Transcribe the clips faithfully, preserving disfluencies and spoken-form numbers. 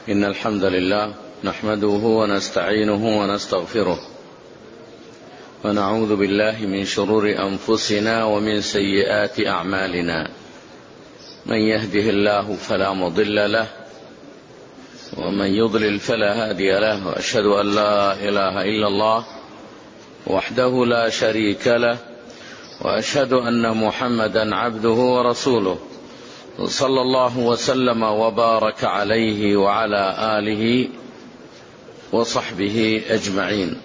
إن الحمد لله نحمده ونستعينه ونستغفره ونعوذ بالله من شرور أنفسنا ومن سيئات أعمالنا. من يهده الله فلا مضل له ومن يضلل فلا هادي له، وأشهد أن لا إله إلا الله وحده لا شريك له، وأشهد أن محمدا عبده ورسوله صلى الله وسلم وبارك عليه وعلى آله وصحبه أجمعين.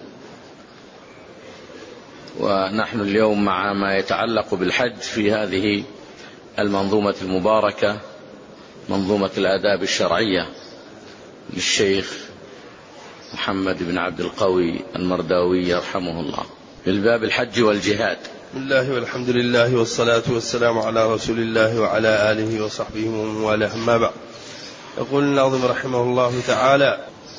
ونحن اليوم مع ما يتعلق بالحج في هذه المنظومة المباركة، منظومة الآداب الشرعية للشيخ محمد بن عبد القوي المرداوي يرحمه الله، بالباب الحج والجهاد. بسم الله والحمد لله والصلاة والسلام على رسول الله وعلى آله وصحبه ومن والاه، أما بعد. يقول الناظم رحمه الله تعالى: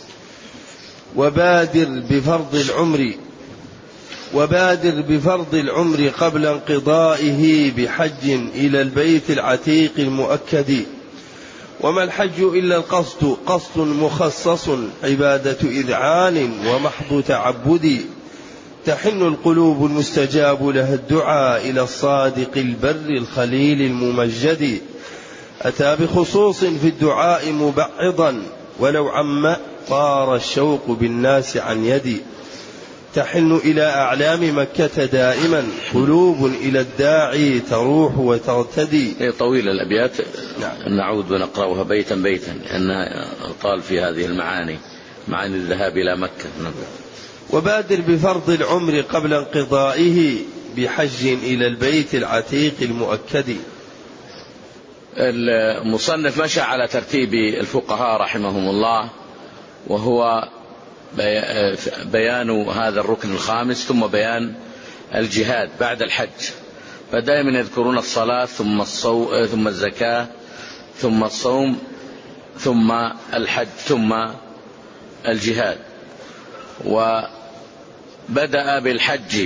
وبادر بفرض العمر وبادر بفرض العمر قبل انقضائه بحج إلى البيت العتيق المؤكد. وما الحج إلا القصد قصد مخصص، عبادة إذعان ومحض تعبد. تحن القلوب المستجاب لها الدعاء إلى الصادق البر الخليل الممجد. أتى بخصوص في الدعاء مبعضا، ولو عم طار الشوق بالناس عن يدي. تحن إلى أعلام مكة دائما، قلوب إلى الداعي تروح وترتدي. طويل الأبيات، نعود ونقرأها بيتا بيتا لأنها طال في هذه المعاني، معاني الذهاب إلى مكة. وبادر بفرض العمر قبل انقضائه بحج إلى البيت العتيق المؤكد. المصنف مشى على ترتيب الفقهاء رحمهم الله، وهو بيان هذا الركن الخامس ثم بيان الجهاد بعد الحج. فدائما يذكرون الصلاة ثم الصوم ثم الزكاة ثم الصوم ثم الحج ثم الجهاد. وبدأ بالحج،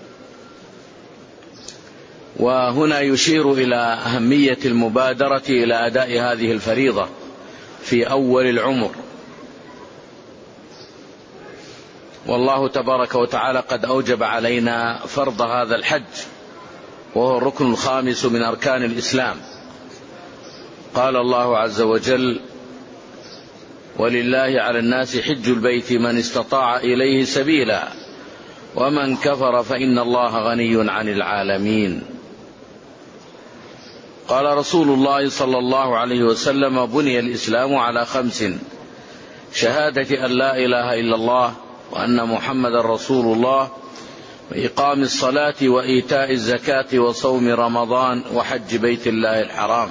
وهنا يشير إلى أهمية المبادرة إلى أداء هذه الفريضة في أول العمر. والله تبارك وتعالى قد أوجب علينا فرض هذا الحج، وهو الركن الخامس من أركان الإسلام. قال الله عز وجل: ولله على الناس حج البيت من استطاع إليه سبيلا ومن كفر فإن الله غني عن العالمين. قال رسول الله صلى الله عليه وسلم: بني الإسلام على خمس: شهادة أن لا إله إلا الله وأن محمد رسول الله، وإقام الصلاة وإيتاء الزكاة وصوم رمضان وحج بيت الله الحرام.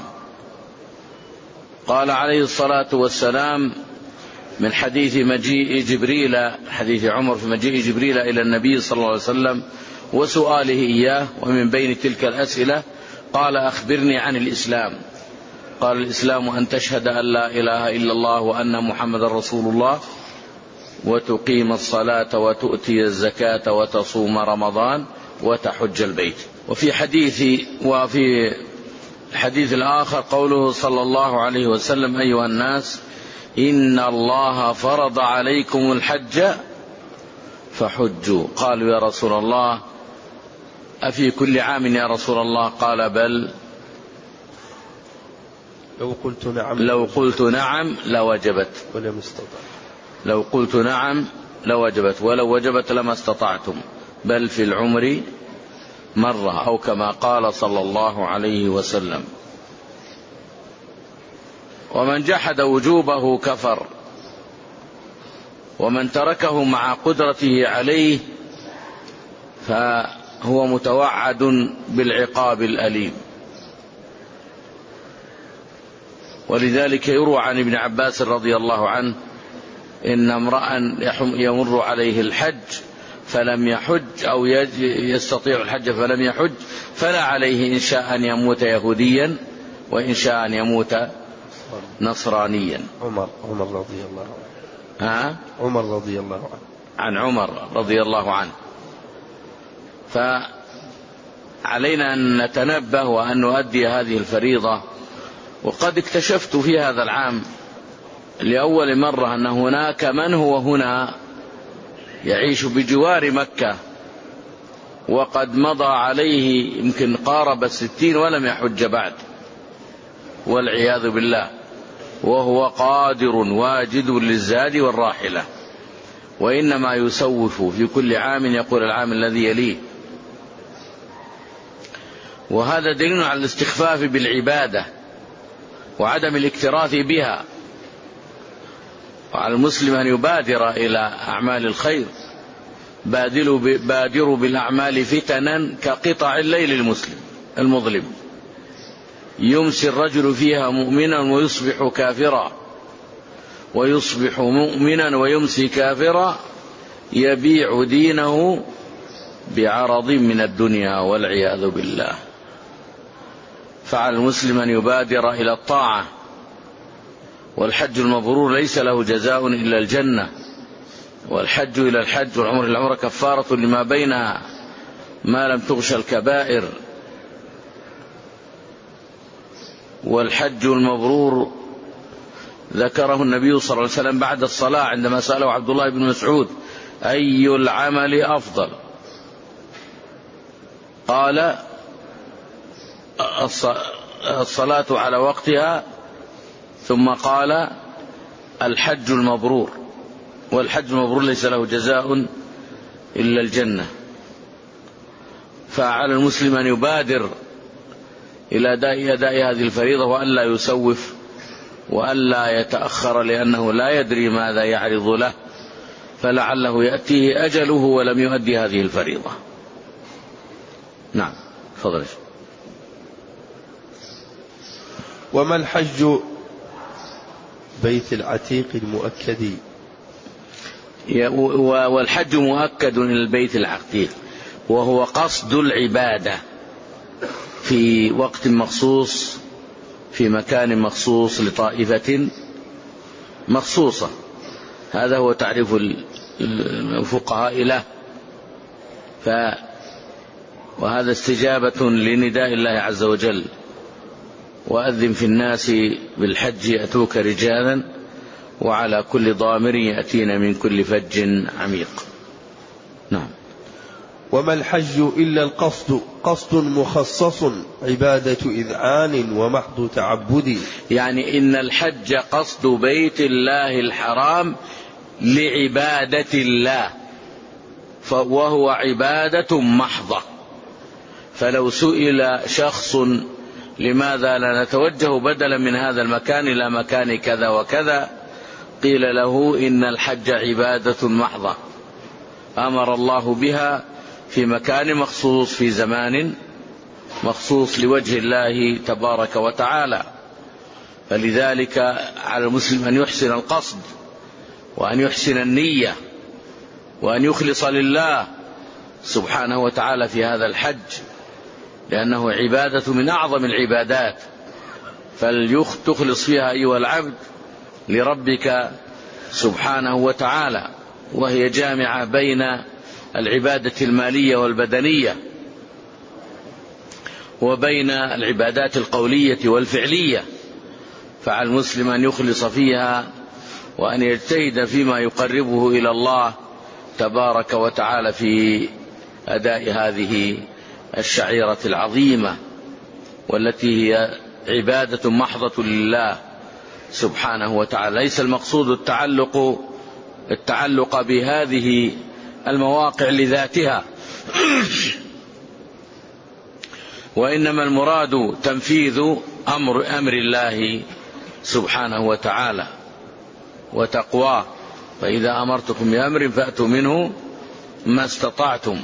قال عليه الصلاة والسلام من حديث مجيء جبريل، حديث عمر في مجيء جبريل إلى النبي صلى الله عليه وسلم وسؤاله إياه، ومن بين تلك الأسئلة قال: أخبرني عن الإسلام. قال: الإسلام أن تشهد أن لا إله إلا الله وأن محمد رسول الله، وتقيم الصلاة وتؤتي الزكاة وتصوم رمضان وتحج البيت. وفي حديث وفي الحديث الآخر قوله صلى الله عليه وسلم: أيها الناس إن الله فرض عليكم الحج فحجوا. قالوا: يا رسول الله أفي كل عام يا رسول الله؟ قال: بل لو قلت نعم لو قلت نعم لوجبت ولم استطع لو قلت نعم لوجبت ولو وجبت لما استطعتم، بل في العمر مرة، أو كما قال صلى الله عليه وسلم. ومن جحد وجوبه كفر، ومن تركه مع قدرته عليه فهو متوعد بالعقاب الأليم. ولذلك يروى عن ابن عباس رضي الله عنه: إن امرأ يمر عليه الحج فلم يحج، أو يستطيع الحج فلم يحج، فلا عليه إن شاء أن يموت يهوديا وإن شاء أن يموت نصرانيا. عمر عمر رضي الله عنه ها؟ عمر رضي الله عنه عن عمر رضي الله عنه. فعلينا أن نتنبه وأن نؤدي هذه الفريضة. وقد اكتشفت في هذا العام لأول مرة أن هناك من هو هنا يعيش بجوار مكة وقد مضى عليه يمكن قارب الستين ولم يحج بعد والعياذ بالله، وهو قادر واجد للزاد والراحلة، وإنما يسوف في كل عام يقول العام الذي يليه. وهذا دليل على الاستخفاف بالعبادة وعدم الاكتراث بها، وعلى المسلم أن يبادر إلى أعمال الخير. بادروا بالأعمال فتنا كقطع الليل المسلم المظلم، يمسي الرجل فيها مؤمنا ويصبح كافرا، ويصبح مؤمنا ويمسي كافرا، يبيع دينه بعرض من الدنيا والعياذ بالله. فعلى المسلم أن يبادر إلى الطاعة، والحج المبرور ليس له جزاء إلا الجنة، والحج إلى الحج والعمر إلى العمرة كفارة لما بينها ما لم تغش الكبائر. والحج المبرور ذكره النبي صلى الله عليه وسلم بعد الصلاة عندما سأله عبد الله بن مسعود أي العمل أفضل؟ قال الصلاة على وقتها، ثم قال الحج المبرور، والحج المبرور ليس له جزاء إلا الجنة. فعلى المسلم أن يبادر إلى أداء هذه الفريضة، وألا يسوف وألا يتأخر، لأنه لا يدري ماذا يعرض له، فلعله يأتيه أجله ولم يؤدي هذه الفريضة. نعم، تفضل. وما الحج بيت العتيق المؤكد؟ والحج مؤكد إلى البيت العتيق، وهو قصد العبادة في وقت مخصوص في مكان مخصوص لطائفة مخصوصة. هذا هو تعريف الفقهاء له. ف وهذا استجابة لنداء الله عز وجل: وأذن في الناس بالحج يأتوك رجالا وعلى كل ضامر يأتين من كل فج عميق. نعم. وما الحج إلا القصد، قصد مخصص عبادة إذعان ومحض تعبد. يعني إن الحج قصد بيت الله الحرام لعبادة الله، وهو عبادة محضة. فلو سئل شخص لماذا لا نتوجه بدلا من هذا المكان إلى مكان كذا وكذا، قيل له إن الحج عبادة محضة أمر الله بها في مكان مخصوص في زمان مخصوص لوجه الله تبارك وتعالى. فلذلك على المسلم أن يحسن القصد، وأن يحسن النية، وأن يخلص لله سبحانه وتعالى في هذا الحج، لأنه عبادة من أعظم العبادات، فلتخلص فيها أيها العبد لربك سبحانه وتعالى، وهي جامعة بين العبادة المالية والبدنية، وبين العبادات القولية والفعلية. فعلى المسلم أن يخلص فيها وأن يجتهد فيما يقربه إلى الله تبارك وتعالى في أداء هذه الشعيرة العظيمة، والتي هي عبادة محضة لله سبحانه وتعالى. ليس المقصود التعلق التعلق بهذه المواقع لذاتها، وإنما المراد تنفيذ أمر أمر الله سبحانه وتعالى وتقواه. فإذا أمرتكم بأمر فأتوا منه ما استطعتم.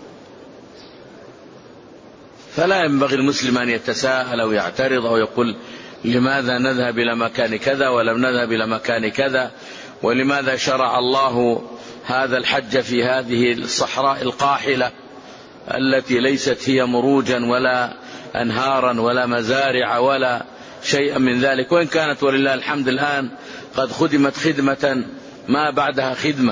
فلا ينبغي المسلم أن يتساءل أو يعترض أو يقول لماذا نذهب إلى مكان كذا ولم نذهب إلى مكان كذا، ولماذا شرع الله هذا الحج في هذه الصحراء القاحلة التي ليست هي مروجا ولا أنهارا ولا مزارع ولا شيئا من ذلك، وإن كانت ولله الحمد الآن قد خدمت خدمة ما بعدها خدمة،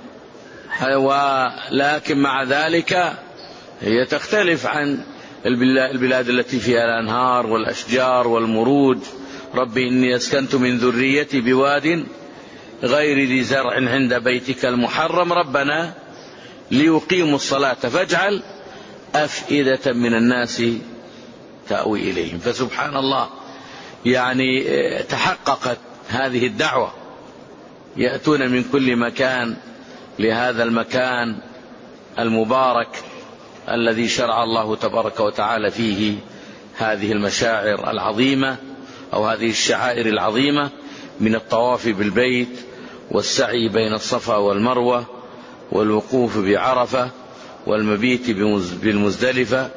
ولكن مع ذلك هي تختلف عن البلاد التي فيها الأنهار والأشجار والمروج رب إني أسكنت من ذريتي بواد غير ذي زرع عند بيتك المحرم ربنا ليقيموا الصلاة فاجعل أفئدة من الناس تأوي إليهم. فسبحان الله، يعني تحققت هذه الدعوة، يأتون من كل مكان لهذا المكان المبارك الذي شرع الله تبارك وتعالى فيه هذه المشاعر العظيمة أو هذه الشعائر العظيمة من الطواف بالبيت والسعي بين الصفا والمروة والوقوف بعرفة والمبيت بالمزدلفة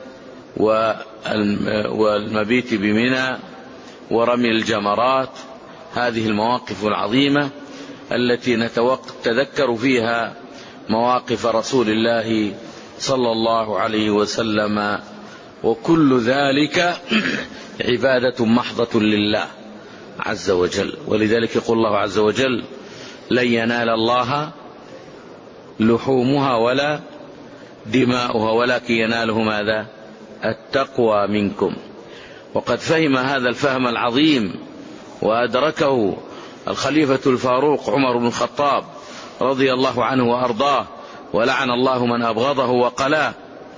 والمبيت بمنى ورمي الجمرات. هذه المواقف العظيمة التي نتذكر فيها مواقف رسول الله صلى الله عليه وسلم، وكل ذلك عبادة محضة لله عز وجل. ولذلك يقول الله عز وجل: لن ينال الله لحومها ولا دماؤها ولكن يناله ماذا؟ التقوى منكم. وقد فهم هذا الفهم العظيم وأدركه الخليفة الفاروق عمر بن الخطاب رضي الله عنه وأرضاه، ولعن الله من أبغضه وقلاه.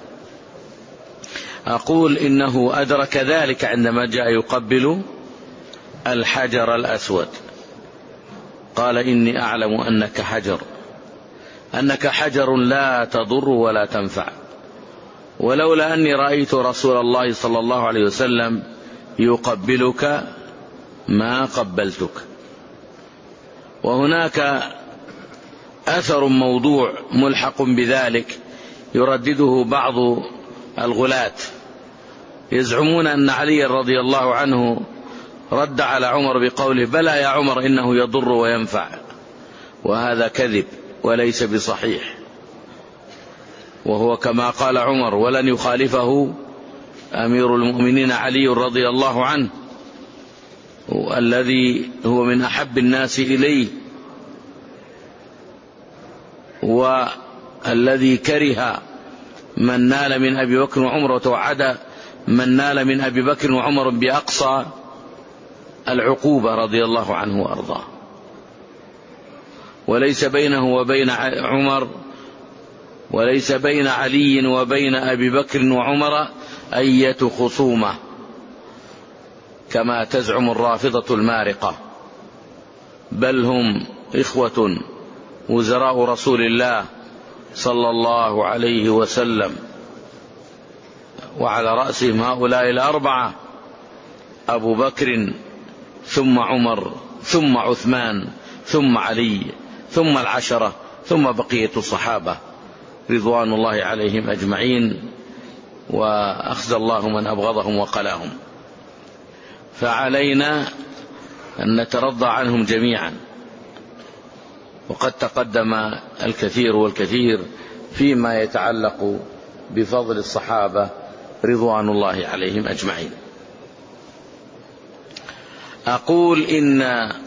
أقول إنه أدرك ذلك عندما جاء يقبل الحجر الأسود، قال: إني أعلم أنك حجر، أنك حجر لا تضر ولا تنفع، ولولا أني رأيت رسول الله صلى الله عليه وسلم يقبلك ما قبلتك. وهناك أثر موضوع ملحق بذلك يردده بعض الغلاة، يزعمون أن علي رضي الله عنه رد على عمر بقوله: بلى يا عمر إنه يضر وينفع، وهذا كذب وليس بصحيح، وهو كما قال عمر ولن يخالفه أمير المؤمنين علي رضي الله عنه الذي هو من أحب الناس إليه، والذي كره من نال من أبي بكر وعمر وتوعد من نال من أبي بكر وعمر بأقصى العقوبة رضي الله عنه وأرضاه. وليس بينه وبين عمر وليس بين علي وبين أبي بكر وعمر أية خصومة كما تزعم الرافضة المارقة، بل هم إخوة وزراء رسول الله صلى الله عليه وسلم، وعلى رأسهم هؤلاء الأربعة: أبو بكر ثم عمر ثم عثمان ثم علي ثم العشرة ثم بقية الصحابة رضوان الله عليهم أجمعين، وأخزى الله من أبغضهم وقلاهم. فعلينا أن نترضى عنهم جميعا، وقد تقدم الكثير والكثير فيما يتعلق بفضل الصحابة رضوان الله عليهم أجمعين. أقول إن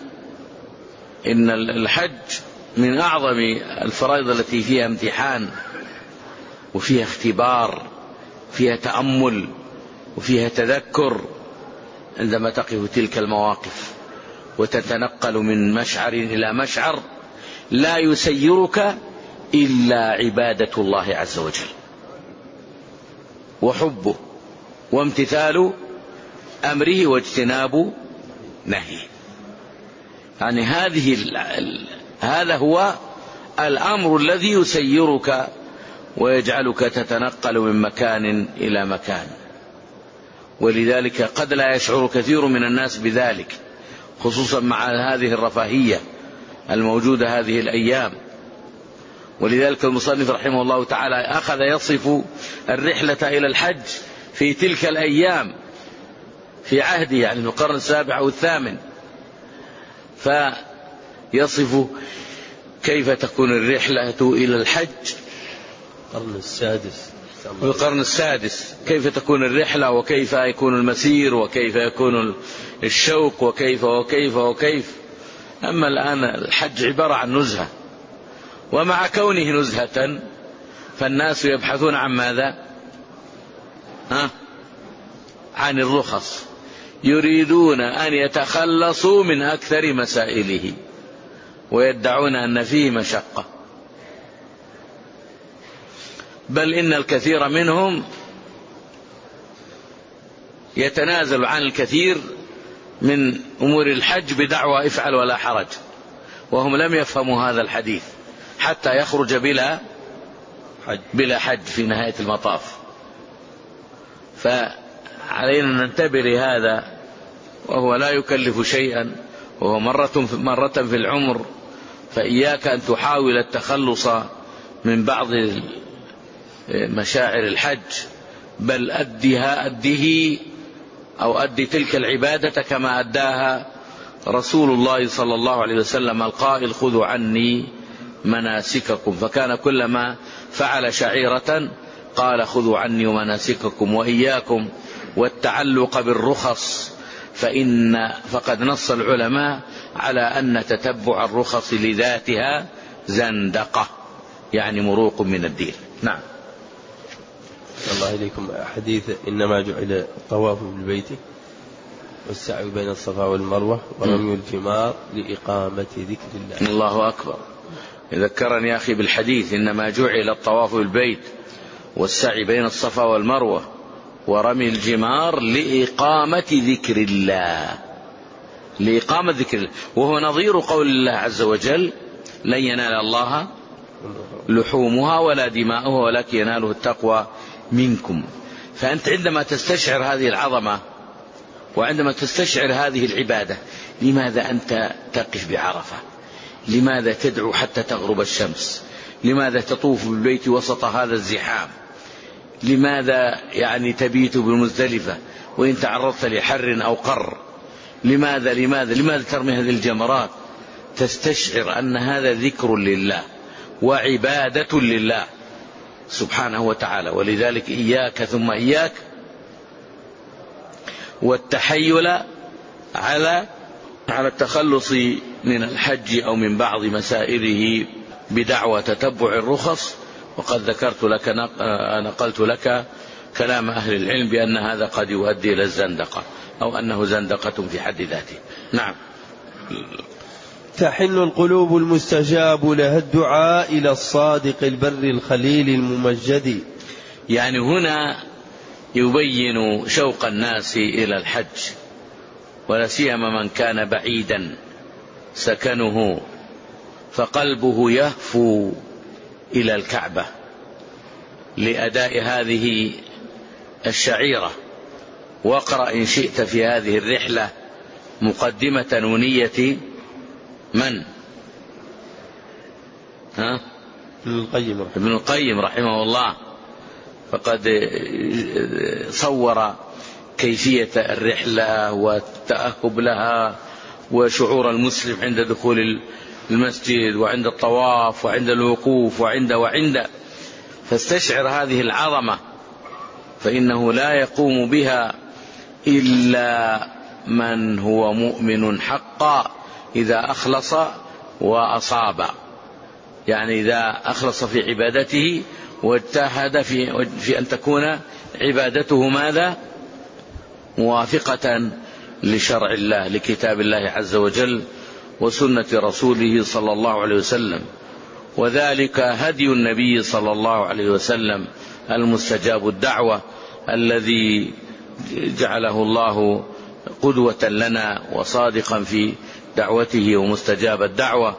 إن الحج من أعظم الفرائض التي فيها امتحان وفيها اختبار، فيها تأمل وفيها تذكر. عندما تقف تلك المواقف وتتنقل من مشعر إلى مشعر لا يسيرك إلا عبادة الله عز وجل وحبه وامتثال أمره واجتناب نهيه. يعني هذه هذا هو الأمر الذي يسيرك ويجعلك تتنقل من مكان إلى مكان. ولذلك قد لا يشعر كثير من الناس بذلك، خصوصا مع هذه الرفاهية الموجودة هذه الأيام. ولذلك المصنف رحمه الله تعالى أخذ يصف الرحلة إلى الحج في تلك الأيام في عهده، يعني في القرن السابع أو الثامن، فيصف كيف تكون الرحلة إلى الحج القرن السادس القرن السادس كيف تكون الرحلة وكيف يكون المسير وكيف يكون الشوق وكيف وكيف وكيف. أما الآن الحج عبارة عن نزهة، ومع كونه نزهة فالناس يبحثون عن ماذا؟ ها؟ عن الرخص، يريدون أن يتخلصوا من أكثر مسائله ويدعون أن فيه مشقة، بل إن الكثير منهم يتنازل عن الكثير من أمور الحج بدعوى افعل ولا حرج، وهم لم يفهموا هذا الحديث حتى يخرج بلا حج, بلا حج في نهاية المطاف. فعلينا أن ننتبه لهذا، وهو لا يكلف شيئا، وهو مرة, مرة في العمر، فإياك أن تحاول التخلص من بعض مشاعر الحج، بل أدها أده أو أدي تلك العبادة كما أداها رسول الله صلى الله عليه وسلم القائل خذوا عني مناسككم، فكان كلما فعل شعيرة قال خذوا عني مناسككم. وإياكم والتعلق بالرخص، فإن فقد نص العلماء على أن تتبع الرخص لذاتها زندقة، يعني مروق من الدين. نعم. الله إليكم حديث إنما جعل الطواف بالبيت والسعي بين الصفا والمروة ورمي الجمار لإقامة ذكر الله. الله أكبر. ذكرني يا أخي بالحديث إنما جعل الطواف بالبيت والسعي بين الصفا والمروة ورمي الجمار لإقامة ذكر الله، لإقامة ذكر الله، وهو نظير قول الله عز وجل لن ينال الله لحومها ولا دماؤها ولكن يناله التقوى منكم. فأنت عندما تستشعر هذه العظمة وعندما تستشعر هذه العبادة، لماذا أنت تقف بعرفة؟ لماذا تدعو حتى تغرب الشمس؟ لماذا تطوف بالبيت وسط هذا الزحام؟ لماذا يعني تبيت بمزدلفة وإن تعرضت لحر أو قر؟ لماذا لماذا لماذا ترمي هذه الجمرات؟ تستشعر أن هذا ذكر لله وعبادة لله سبحانه وتعالى. ولذلك إياك ثم إياك والتحيل على على التخلص من الحج أو من بعض مسائله بدعوى تتبع الرخص. وقد ذكرت لك نقلت لك كلام أهل العلم بأن هذا قد يؤدي إلى الزندقة أو أنه زندقة في حد ذاته. نعم. تحن القلوب المستجاب لها الدعاء إلى الصادق البر الخليل الممجد. يعني هنا يبين شوق الناس إلى الحج، ولا سيما من كان بعيدا سكنه فقلبه يهفو إلى الكعبة لأداء هذه الشعيرة. واقرأ إن شئت في هذه الرحلة مقدمة ونية من؟ ها؟ ابن القيم ابن القيم رحمه الله، فقد صور كيفية الرحلة والتأهب لها وشعور المسلم عند دخول المسجد وعند الطواف وعند الوقوف وعند وعند فاستشعر هذه العظمة، فإنه لا يقوم بها إلا من هو مؤمن حقا إذا أخلص وأصاب، يعني إذا أخلص في عبادته واجتهد في, في أن تكون عبادته ماذا؟ موافقة لشرع الله لكتاب الله عز وجل وسنة رسوله صلى الله عليه وسلم. وذلك هدي النبي صلى الله عليه وسلم المستجاب الدعوة الذي جعله الله قدوة لنا وصادقا في دعوته ومستجاب الدعوة،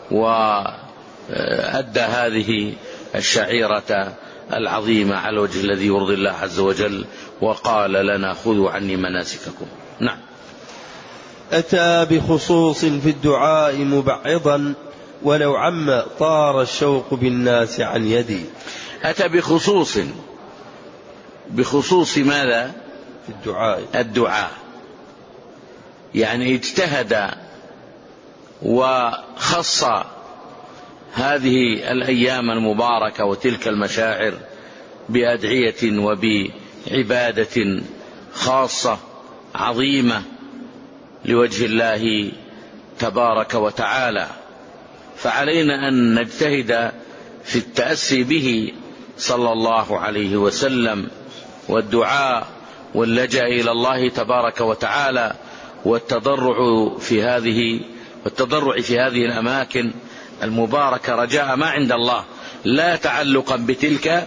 وأدى هذه الشعيرة العظيمة على الوجه الذي يرضي الله عز وجل، وقال لنا خذوا عني مناسككم. نعم. أتى بخصوص في الدعاء مبعضا ولو عم طار الشوق بالناس عن يدي. أتى بخصوص، بخصوص ماذا؟ في الدعاء. الدعاء يعني اجتهد وخص هذه الأيام المباركة وتلك المشاعر بأدعية وبعبادة خاصة عظيمة لوجه الله تبارك وتعالى. فعلينا أن نجتهد في التأسي به صلى الله عليه وسلم والدعاء واللجأ إلى الله تبارك وتعالى والتضرع في هذه والتضرع في هذه الأماكن المباركة رجاء ما عند الله، لا تعلقا بتلك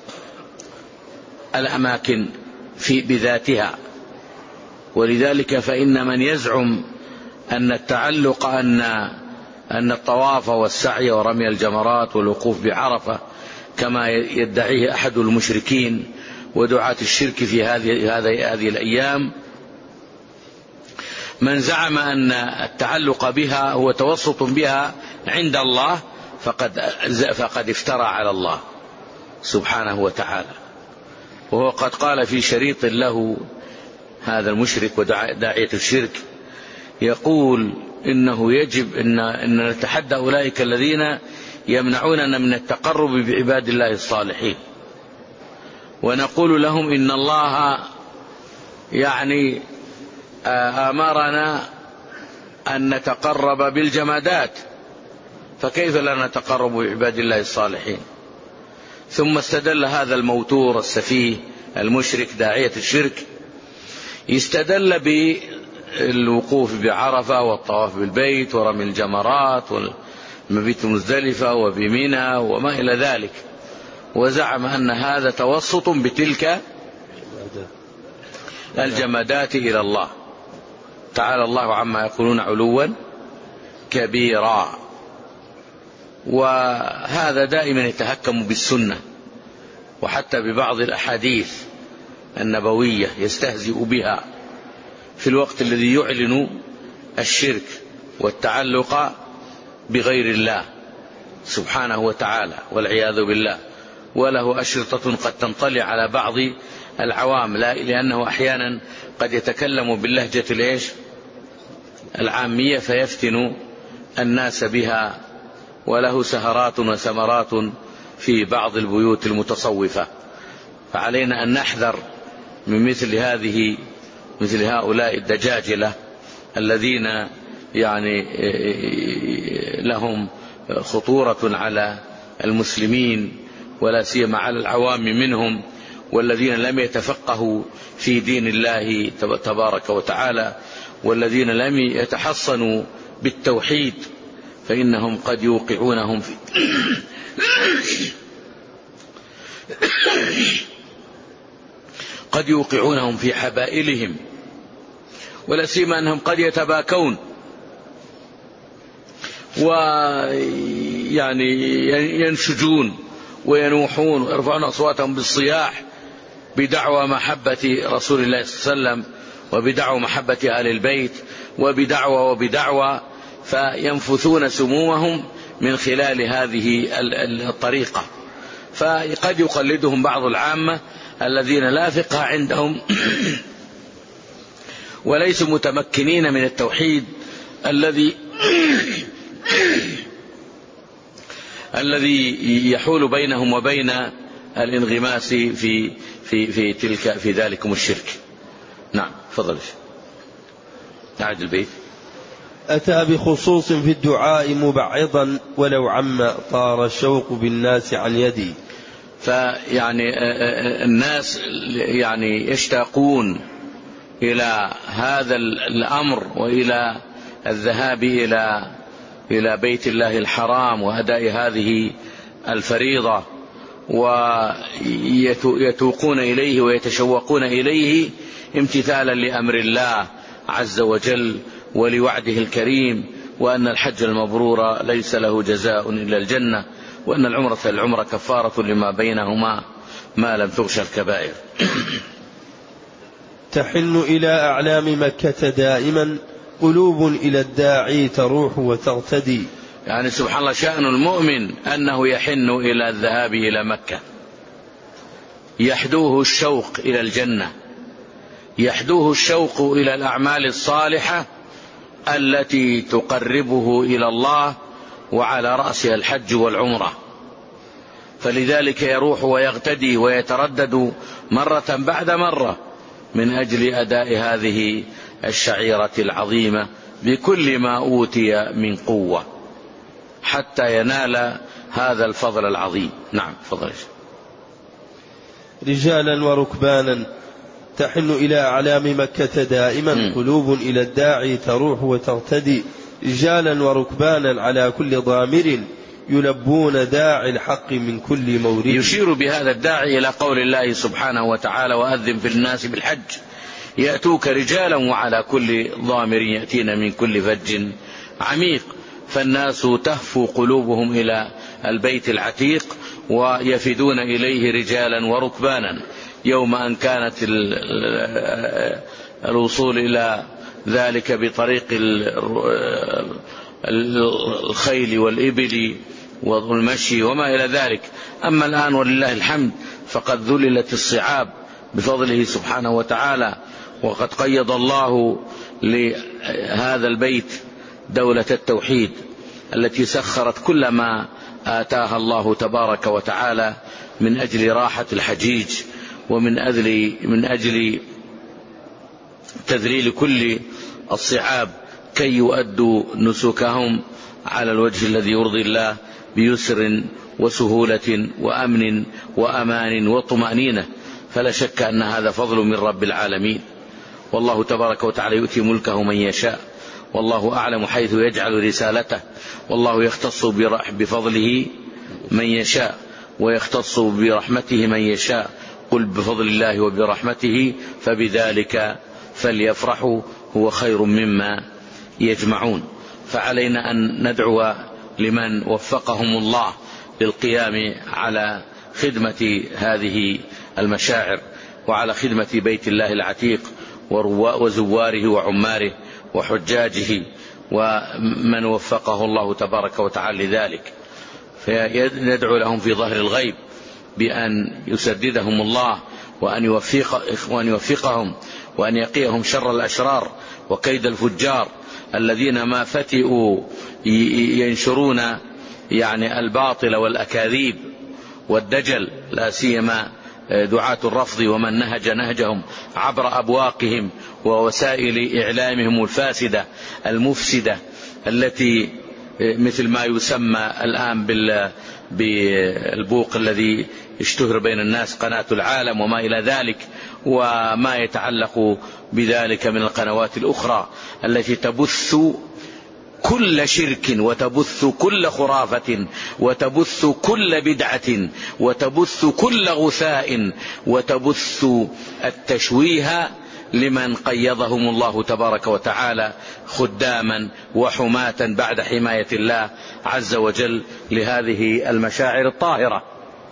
الأماكن في بذاتها. ولذلك فإن من يزعم أن التعلق أن أن الطواف والسعي ورمي الجمرات والوقوف بعرفة كما يدعيه أحد المشركين ودعاة الشرك في هذه هذه الأيام، من زعم أن التعلق بها هو توسط بها عند الله فقد فقد افترى على الله سبحانه وتعالى. وهو قد قال في شريط له هذا المشرك وداعية الشرك، يقول إنه يجب أن, أن نتحدى أولئك الذين يمنعوننا من التقرب بعباد الله الصالحين، ونقول لهم إن الله يعني آمرنا أن نتقرب بالجمادات، فكيف لا نتقرب بعباد الله الصالحين؟ ثم استدل هذا الموتور السفيه المشرك داعية الشرك، استدل بالوقوف بعرفة والطواف بالبيت ورمي الجمرات والمبيت مزدلفة وبمنى وما إلى ذلك، وزعم أن هذا توسط بتلك الجمادات إلى الله تعالى الله عما يقولون علوا كبيرا. وهذا دائما يتهكم بالسنة وحتى ببعض الأحاديث النبوية يستهزئ بها في الوقت الذي يعلن الشرك والتعلق بغير الله سبحانه وتعالى والعياذ بالله. وله أشرطة قد تنطلع على بعض العوام، لا لأنه أحيانا قد يتكلم باللهجة الإيش العامية فيفتن الناس بها، وله سهرات وسمرات في بعض البيوت المتصوفة. فعلينا أن نحذر من مثل هذه مثل هؤلاء الدجاجلة الذين يعني لهم خطورة على المسلمين ولا سيما على العوام منهم، والذين لم يتفقهوا في دين الله تبارك وتعالى، والذين لم يتحصنوا بالتوحيد، فإنهم قد يوقعونهم في قد يوقعونهم في حبائلهم، ولا سيما أنهم قد يتباكون ويعني ينشجون وينوحون ويرفعون أصواتهم بالصياح بدعوى محبة رسول الله صلى الله عليه وسلم وبدعوى محبة آل البيت وبدعوى وبدعوى، فينفثون سمومهم من خلال هذه الطريقة. فقد يقلدهم بعض العامة الذين لا فقه عندهم وليسوا متمكنين من التوحيد الذي الذي يحول بينهم وبين الانغماس في في في تلك في ذلكم الشرك. نعم فضل أعد البيت. أتى بخصوص في الدعاء مبعضا ولو عم طار الشوق بالناس عن يدي. فيعني الناس يعني يشتاقون إلى هذا الأمر وإلى الذهاب إلى إلى بيت الله الحرام وأداء هذه الفريضة، ويتوقون إليه ويتشوقون إليه امتثالا لأمر الله عز وجل ولوعده الكريم، وأن الحج المبرور ليس له جزاء إلا الجنة، وأن العمرة العمرة كفارة لما بينهما ما لم تغش الكبائر. تحن إلى أعلام مكة دائما قلوب إلى الداعي تروح وترتدي. يعني سبحان الله شأن المؤمن أنه يحن إلى الذهاب إلى مكة، يحدوه الشوق إلى الجنة، يحدوه الشوق إلى الأعمال الصالحة التي تقربه إلى الله، وعلى رأسها الحج والعمرة. فلذلك يروح ويغتدي ويتردد مرة بعد مرة من أجل أداء هذه الشعيرة العظيمة بكل ما أوتي من قوة حتى ينال هذا الفضل العظيم. نعم فضل. رجالا وركبانا تحن إلى أعلام مكة دائما م. قلوب إلى الداعي تروح وترتدي رجالا وركبانا على كل ضامر يلبون داعي الحق من كل مورد. يشير بهذا الداعي إلى قول الله سبحانه وتعالى وأذن في الناس بالحج يأتوك رجالا وعلى كل ضامر يأتين من كل فج عميق. فالناس تهفو قلوبهم إلى البيت العتيق ويفدون إليه رجالا وركبانا. يوم أن كانت الوصول إلى ذلك بطريق الخيل والإبل والمشي وما إلى ذلك. أما الآن ولله الحمد فقد ذللت الصعاب بفضله سبحانه وتعالى، وقد قيض الله لهذا البيت دولة التوحيد التي سخرت كل ما آتاها الله تبارك وتعالى من أجل راحة الحجيج ومن أجل, من أجل تذليل كل الصعاب كي يؤدوا نسكهم على الوجه الذي يرضي الله بيسر وسهولة وأمن وأمان وطمأنينة. فلا شك أن هذا فضل من رب العالمين، والله تبارك وتعالى يؤتي ملكه من يشاء، والله أعلم حيث يجعل رسالته، والله يختص بفضله من يشاء ويختص برحمته من يشاء. قل بفضل الله وبرحمته فبذلك فليفرحوا هو خير مما يجمعون. فعلينا أن ندعو لمن وفقهم الله للقيام على خدمة هذه المشاعر وعلى خدمة بيت الله العتيق وزواره وعماره وحجاجه، ومن وفقه الله تبارك وتعالى لذلك. فندعو لهم في ظهر الغيب بأن يسددهم الله وأن يوفق وأن يوفقهم وأن يقيهم شر الأشرار وكيد الفجار الذين ما فتئوا ينشرون يعني الباطل والأكاذيب والدجل، لا سيما دعاة الرفض ومن نهج نهجهم عبر أبواقهم ووسائل إعلامهم الفاسدة المفسدة التي مثل ما يسمى الآن بالبوق الذي اشتهر بين الناس قناة العالم وما إلى ذلك، وما يتعلق بذلك من القنوات الأخرى التي تبث كل شرك وتبث كل خرافة وتبث كل بدعة وتبث كل غثاء وتبث التشويه لمن قيضهم الله تبارك وتعالى خداما وحماة بعد حماية الله عز وجل لهذه المشاعر الطاهرة.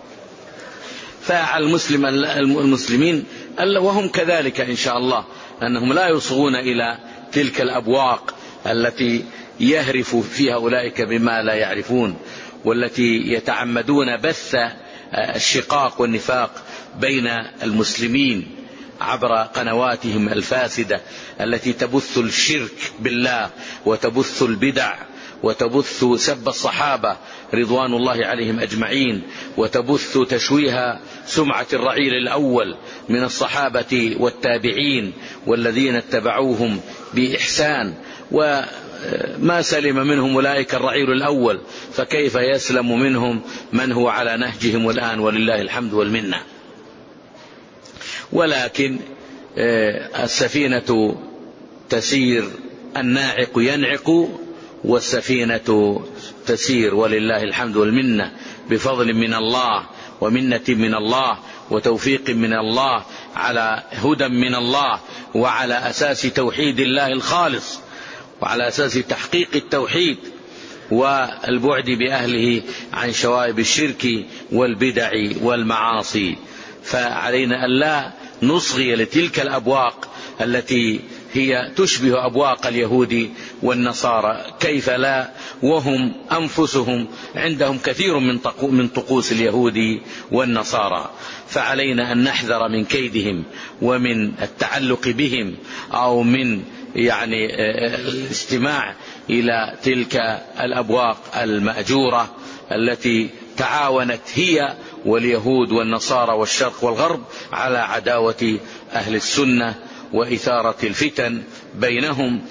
فعلى المسلم المسلمين وهم كذلك إن شاء الله أنهم لا يصغون إلى تلك الأبواق التي يهرف فيها أولئك بما لا يعرفون، والتي يتعمدون بث الشقاق والنفاق بين المسلمين عبر قنواتهم الفاسدة التي تبث الشرك بالله وتبث البدع وتبث سب الصحابة رضوان الله عليهم أجمعين وتبث تشويه سمعة الرعيل الأول من الصحابة والتابعين والذين اتبعوهم بإحسان، وما سلم منهم أولئك الرعيل الأول، فكيف يسلم منهم من هو على نهجهم الآن ولله الحمد والمنة. ولكن السفينة تسير، الناعق ينعق والسفينة تسير ولله الحمد والمنة بفضل من الله ومنة من الله وتوفيق من الله على هدى من الله وعلى أساس توحيد الله الخالص وعلى أساس تحقيق التوحيد والبعد بأهله عن شوائب الشرك والبدع والمعاصي. فعلينا أن لا نصغي لتلك الأبواق التي هي تشبه أبواق اليهود والنصارى، كيف لا وهم أنفسهم عندهم كثير من طقوس اليهود والنصارى. فعلينا أن نحذر من كيدهم ومن التعلق بهم أو من يعني الاستماع إلى تلك الأبواق المأجورة التي تعاونت هي واليهود والنصارى والشرق والغرب على عداوة أهل السنة وإثارة الفتن بينهم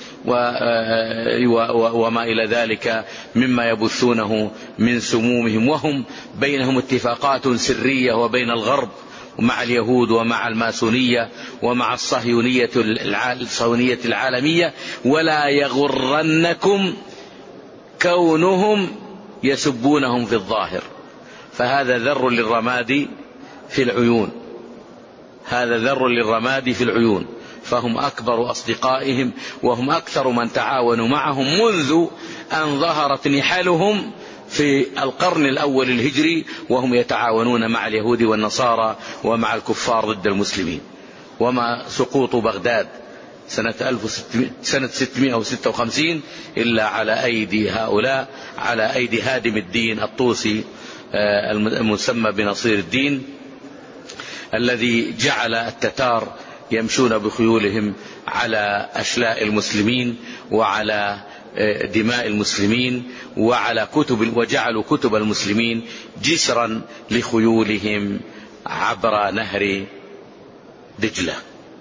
وما إلى ذلك مما يبثونه من سمومهم، وهم بينهم اتفاقات سرية وبين الغرب مع اليهود ومع الماسونية ومع الصهيونية الصهيونية العالمية، ولا يغرنكم كونهم يسبونهم في الظاهر، فهذا ذر للرماد في العيون، هذا ذر للرماد في العيون، فهم أكبر أصدقائهم وهم أكثر من تعاونوا معهم منذ أن ظهرت نحالهم في القرن الأول الهجري، وهم يتعاونون مع اليهود والنصارى ومع الكفار ضد المسلمين. وما سقوط بغداد سنة ستمائة وستة وخمسين إلا على أيدي هؤلاء، على أيدي هادم الدين الطوسي المسمى بنصير الدين، الذي جعل التتار يمشون بخيولهم على أشلاء المسلمين وعلى دماء المسلمين وعلى كتب، وجعلوا كتب المسلمين جسرا لخيولهم عبر نهر دجلة.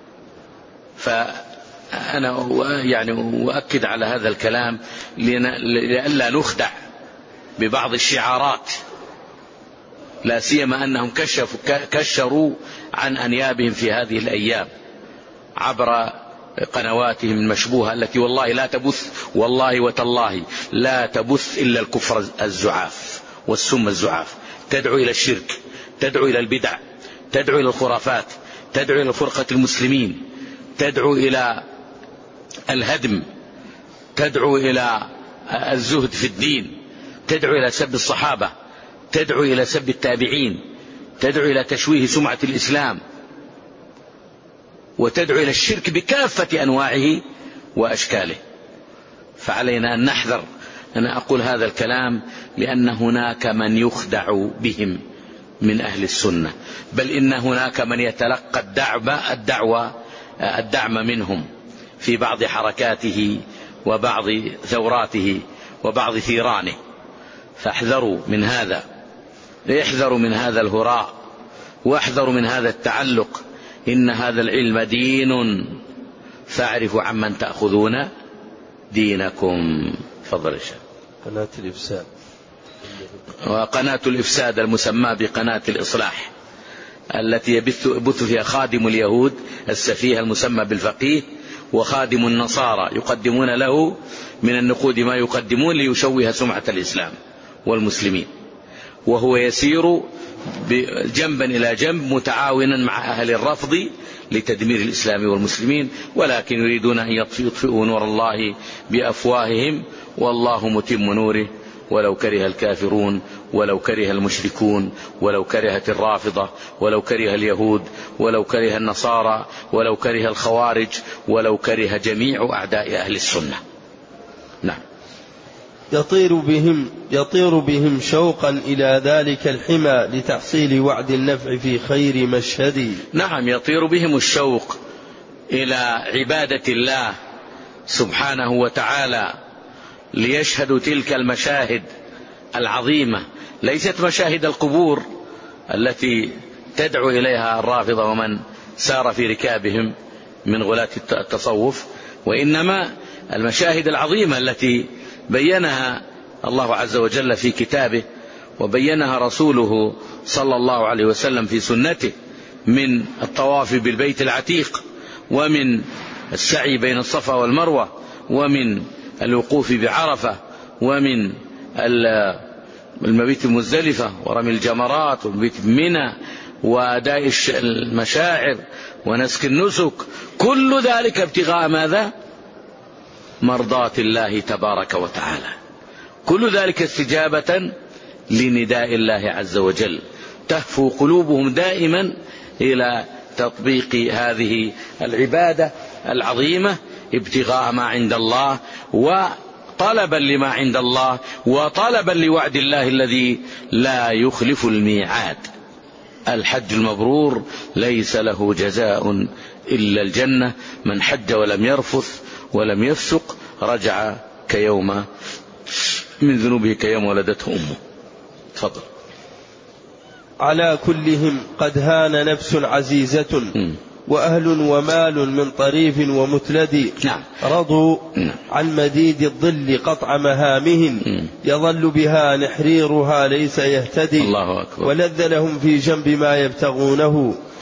فأنا يعني أؤكد على هذا الكلام لئلا نخدع ببعض الشعارات، لا سيما أنهم كشفوا كشروا عن أنيابهم في هذه الأيام عبر قنواتهم المشبوهة التي والله لا تبث، والله وتالله لا تبث إلا الكفر الزعاف والسم الزعاف، تدعو إلى الشرك، تدعو إلى البدع، تدعو إلى الخرافات، تدعو إلى فرقة المسلمين، تدعو إلى الهدم، تدعو إلى الزهد في الدين، تدعو إلى سب الصحابة، تدعو إلى سب التابعين، تدعو إلى تشويه سمعة الإسلام، وتدعو إلى الشرك بكافة أنواعه وأشكاله. فعلينا أن نحذر. أنا أقول هذا الكلام لأن هناك من يخدع بهم من أهل السنة، بل إن هناك من يتلقى الدعوة, الدعوة الدعم منهم في بعض حركاته وبعض ثوراته وبعض ثيرانه. فاحذروا من هذا، احذروا من هذا الهراء، واحذروا من هذا التعلق. إن هذا العلم دين فاعرفوا عمن تأخذون دينكم. فضل الشيخ. قناة الإفساد، وقناة الإفساد المسمى بقناة الإصلاح التي يبث فيها خادم اليهود السفيه المسمى بالفقيه وخادم النصارى، يقدمون له من النقود ما يقدمون ليشوه سمعة الإسلام والمسلمين، وهو يسير جنبا إلى جنب متعاونا مع أهل الرفض لتدمير الإسلام والمسلمين، ولكن يريدون أن يطفئوا نور الله بأفواههم والله متم نوره ولو كره الكافرون ولو كره المشركون ولو كرهت الرافضة ولو كره اليهود ولو كره النصارى ولو كره الخوارج ولو كره جميع أعداء أهل السنة. نعم. يطير بهم يطير بهم شوقا إلى ذلك الحمى لتحصيل وعد النفع في خير مشهد. نعم، يطير بهم الشوق إلى عبادة الله سبحانه وتعالى ليشهدوا تلك المشاهد العظيمة، ليست مشاهد القبور التي تدعو إليها الرافضة ومن سار في ركابهم من غلاة التصوف، وإنما المشاهد العظيمة التي بينها الله عز وجل في كتابه وبينها رسوله صلى الله عليه وسلم في سنته، من الطواف بالبيت العتيق ومن السعي بين الصفا والمروة ومن الوقوف بعرفة ومن المبيت المزدلفة ورمي الجمرات والمبيت بمنى وأداء المشاعر ونسك النسك، كل ذلك ابتغاء ماذا؟ مرضات الله تبارك وتعالى، كل ذلك استجابة لنداء الله عز وجل. تهفو قلوبهم دائما إلى تطبيق هذه العبادة العظيمة ابتغاء ما عند الله وطلبا لما عند الله وطلبا لوعد الله الذي لا يخلف الميعاد. الحج المبرور ليس له جزاء إلا الجنة، من حج ولم يرفث ولم يفسق رجع كيوم من ذنوبه كيوم ولدته أمه. تفضل. على كلهم قد هان نفس عزيزة م. وأهل ومال من طريف ومتلد. نعم. رضوا نعم. عن مديد الظل قطع مهامهم م. يظل بها نحريرها ليس يهتدي. الله أكبر. ولذ لهم في جنب ما يبتغونه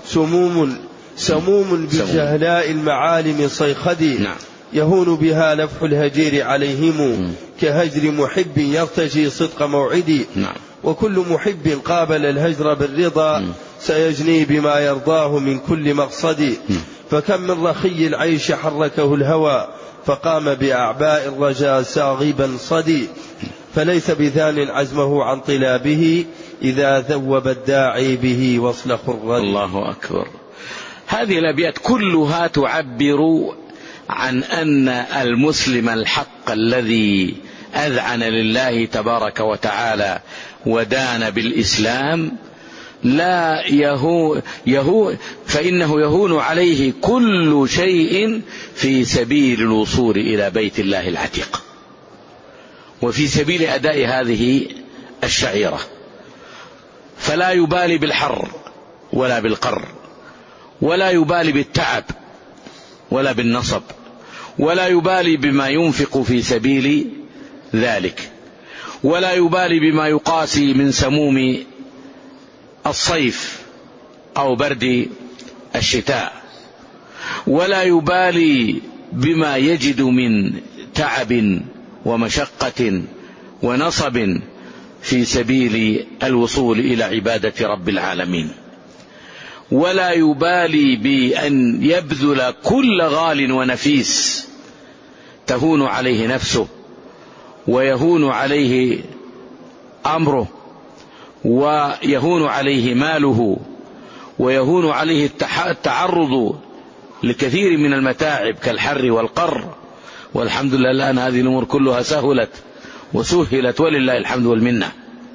سموم سموم بجهلاء المعالم صيخدي نعم. يهون بها لفح الهجير عليهم كهجر محب يرتجي صدق موعدي نعم. وكل محب قابل الهجر بالرضا سيجني بما يرضاه من كل مقصد فكم من رخي العيش حركه الهوى فقام بأعباء الرجاء ساغبا صدي فليس بذان عزمه عن طلابه إذا ذوب الداعي به وصل خرد. الله أكبر. هذه الأبيات كلها تعبر عن أن المسلم الحق الذي أذعن لله تبارك وتعالى ودان بالإسلام لا يهون, يهون فإنه يهون عليه كل شيء في سبيل الوصول إلى بيت الله العتيق وفي سبيل أداء هذه الشعيرة، فلا يبالي بالحر ولا بالقر ولا يبالي بالتعب ولا بالنصب ولا يبالي بما ينفق في سبيل ذلك ولا يبالي بما يقاسي من سموم الصيف أو برد الشتاء ولا يبالي بما يجد من تعب ومشقة ونصب في سبيل الوصول إلى عبادة رب العالمين، ولا يبالي بأن يبذل كل غال ونفيس تهون عليه نفسه ويهون عليه أمره ويهون عليه ماله ويهون عليه التعرض لكثير من المتاعب كالحر والقر، والحمد لله الآن هذه الأمور كلها سهلت وسهلت ولله الحمد والمنة.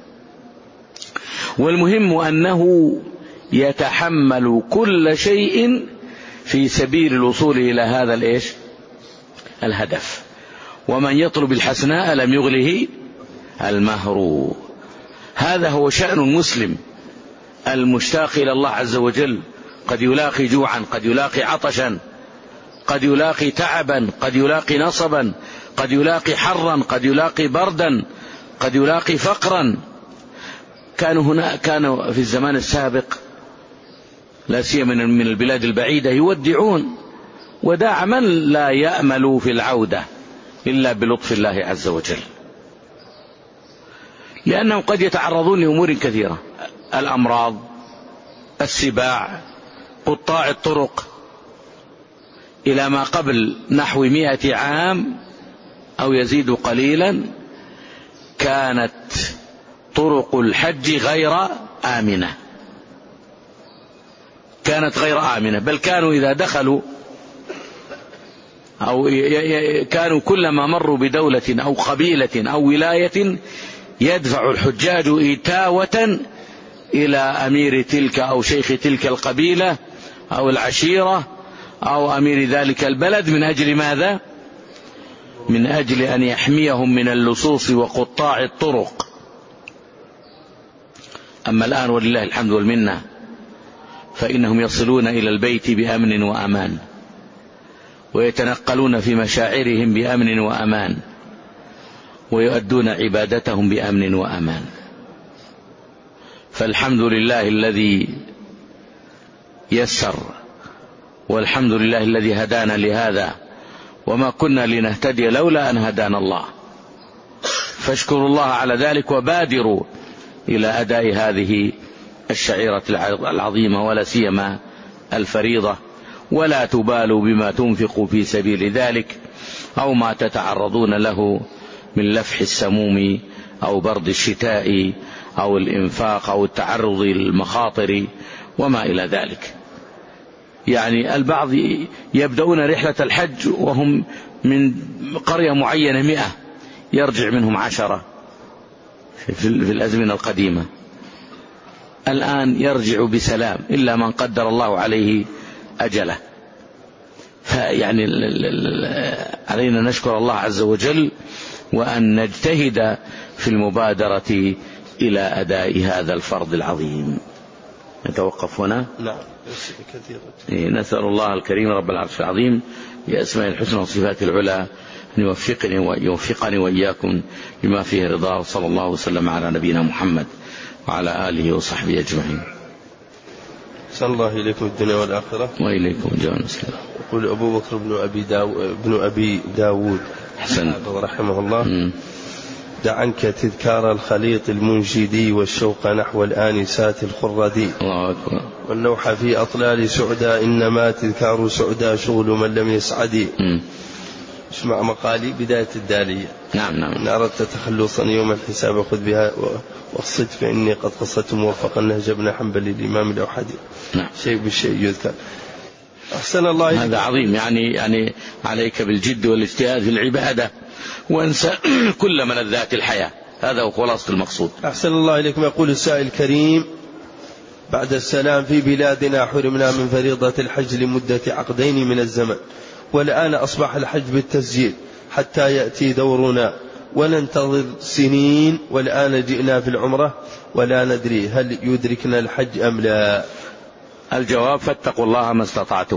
والمهم أنه يتحمل كل شيء في سبيل الوصول إلى هذا الإيش الهدف، ومن يطلب الحسناء لم يغله المهر. هذا هو شأن المسلم المشتاق إلى الله عز وجل، قد يلاقي جوعا، قد يلاقي عطشا، قد يلاقي تعبا، قد يلاقي نصبا، قد يلاقي حرا، قد يلاقي بردا، قد يلاقي فقرا. كانوا هنا كانوا في الزمان السابق لا سيما من البلاد البعيدة يودعون وداع من لا يأمل في العودة إلا بلطف الله عز وجل، لأنهم قد يتعرضون لأمور كثيرة، الأمراض، السباع، قطاع الطرق. إلى ما قبل نحو مئة عام أو يزيد قليلا كانت طرق الحج غير آمنة، كانت غير آمنة، بل كانوا إذا دخلوا أو كانوا كلما مروا بدولة أو قبيلة أو ولاية يدفع الحجاج إتاوة إلى أمير تلك أو شيخ تلك القبيلة أو العشيرة أو أمير ذلك البلد. من أجل ماذا؟ من أجل أن يحميهم من اللصوص وقطاع الطرق. أما الآن ولله الحمد والمنة فإنهم يصلون إلى البيت بأمن وأمان، ويتنقلون في مشاعرهم بأمن وأمان، ويؤدون عبادتهم بأمن وأمان. فالحمد لله الذي يسر، والحمد لله الذي هدانا لهذا، وما كنا لنهتدي لولا أن هدانا الله. فاشكروا الله على ذلك وبادروا إلى أداء هذه الشعيرة العظيمة ولا سيما الفريضة، ولا تبالوا بما تنفقوا في سبيل ذلك أو ما تتعرضون له من لفح السموم أو برد الشتاء أو الإنفاق أو التعرض للمخاطر وما إلى ذلك. يعني البعض يبدأون رحلة الحج وهم من قرية معينة مئة، يرجع منهم عشرة في الأزمنة القديمة، الآن يرجع بسلام إلا من قدر الله عليه أجله. فيعني علينا نشكر الله عز وجل وأن نجتهد في المبادرة إلى أداء هذا الفرض العظيم. نتوقف هنا. نعم. نسأل الله الكريم رب العرش العظيم بأسماء الحسنى وصفات العلى أن يوفقني ويوفقني وإياكم بما فيه رضاه، صلى الله وسلم على نبينا محمد وعلى آله وصحبه أجمعين. صلى الله إليكم الدنيا والآخرة. وإليكم جميعا السلام. يقول أبو بكر بن أبي, داو... بن أبي داود حسن رحمه الله: م. دع عنك تذكار الخليط المنشدي والشوق نحو الآنسات الخردي. الله أكبر. والنوح في أطلال سعدا إنما تذكار سعدا شغل من لم يسعد. اسمع مقالي بداية الدالية. نعم نعم. إن أردت تخلصا يوم الحساب خذ بها واقصد فإني قد قصدت موفقا نهج ابن حنبل الإمام الأوحدي. نعم. شيء بالشيء يذكر. أحسن الله إليك. هذا عظيم، يعني يعني عليك بالجد والاجتهاد في العبادة وانسى كل ملذات الحياة، هذا هو خلاصة المقصود. أحسن الله إليكم. يقول السائل الكريم: بعد السلام، في بلادنا حرمنا من فريضة الحج لمدة عقدين من الزمن، والآن أصبح الحج بالتسجيل حتى يأتي دورنا، وننتظر سنين، والآن جئنا في العمرة ولا ندري هل يدركنا الحج أم لا. الجواب: فاتقوا الله ما استطعتم،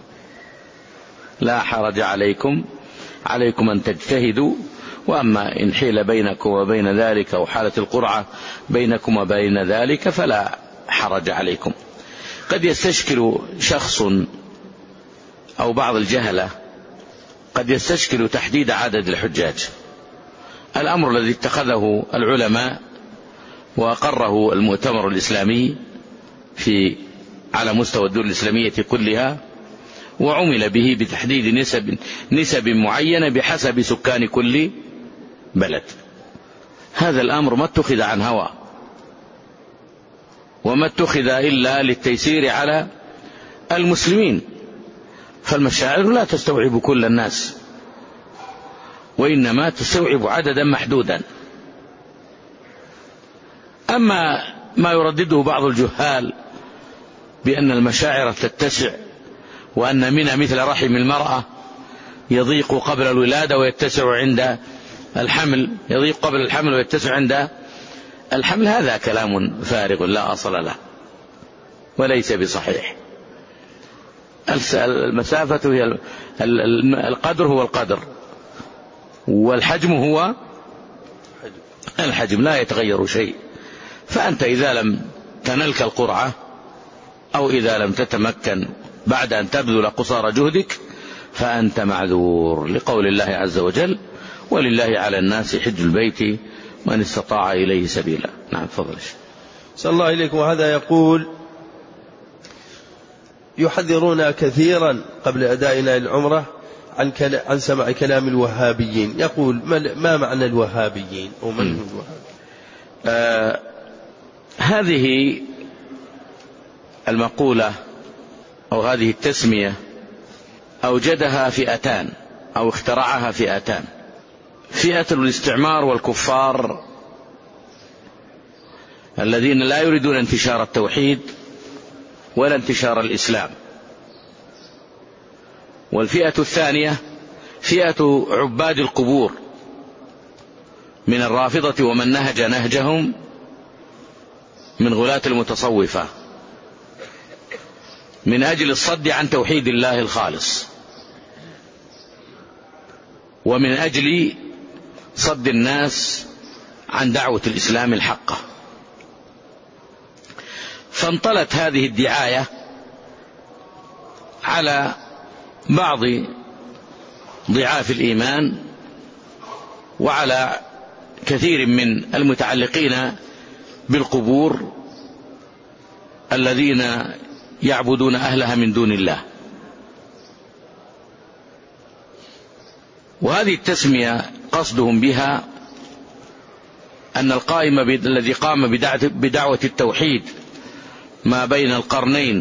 لا حرج عليكم، عليكم أن تجتهدوا، وأما إن حيل بينكم وبين ذلك أو حالة القرعة بينكم وبين ذلك فلا حرج عليكم. قد يستشكل شخص أو بعض الجهلة قد يستشكل تحديد عدد الحجاج. الأمر الذي اتخذه العلماء وأقره المؤتمر الإسلامي في على مستوى الدول الإسلامية كلها، وعمل به بتحديد نسب نسب معينة بحسب سكان كل بلد. هذا الأمر ما اتخذ عن هوى، وما اتخذ إلا للتيسير على المسلمين، فالمشاعر لا تستوعب كل الناس، وإنما تستوعب عددا محدودا. أما ما يردده بعض الجهال بأن المشاعر تتسع، وأن منها مثل رحم المرأة يضيق قبل الولادة ويتسع عند الحمل، يضيق قبل الحمل ويتسع عند الحمل، هذا كلام فارغ لا أصل له وليس بصحيح. المسافة هي القدر، هو القدر، والحجم هو الحجم، لا يتغير شيء. فأنت إذا لم تنلك القرعة أو إذا لم تتمكن بعد أن تبذل قصارى جهدك فأنت معذور، لقول الله عز وجل: ولله على الناس حج البيت من استطاع إليه سبيلا. نعم تفضل. صلى الله إليكم. وهذا يقول: يحذرون كثيرا قبل أدائنا العمرة عن, كلا عن سماع كلام الوهابيين. يقول: ما معنى الوهابيين أو من هم الوهابيين؟ آه هذه المقولة أو هذه التسمية أوجدها فئتان أو اخترعها فئتان: فئة الاستعمار والكفار الذين لا يريدون انتشار التوحيد ولا انتشار الإسلام، والفئة الثانية فئة عباد القبور من الرافضة ومن نهج نهجهم من غلاة المتصوفة، من أجل الصد عن توحيد الله الخالص، ومن أجل صد الناس عن دعوة الإسلام الحقة. فانطلت هذه الدعاية على بعض ضعاف الإيمان وعلى كثير من المتعلقين بالقبور الذين يعبدون أهلها من دون الله. وهذه التسمية قصدهم بها أن القائم الذي قام بدعوة التوحيد ما بين القرنين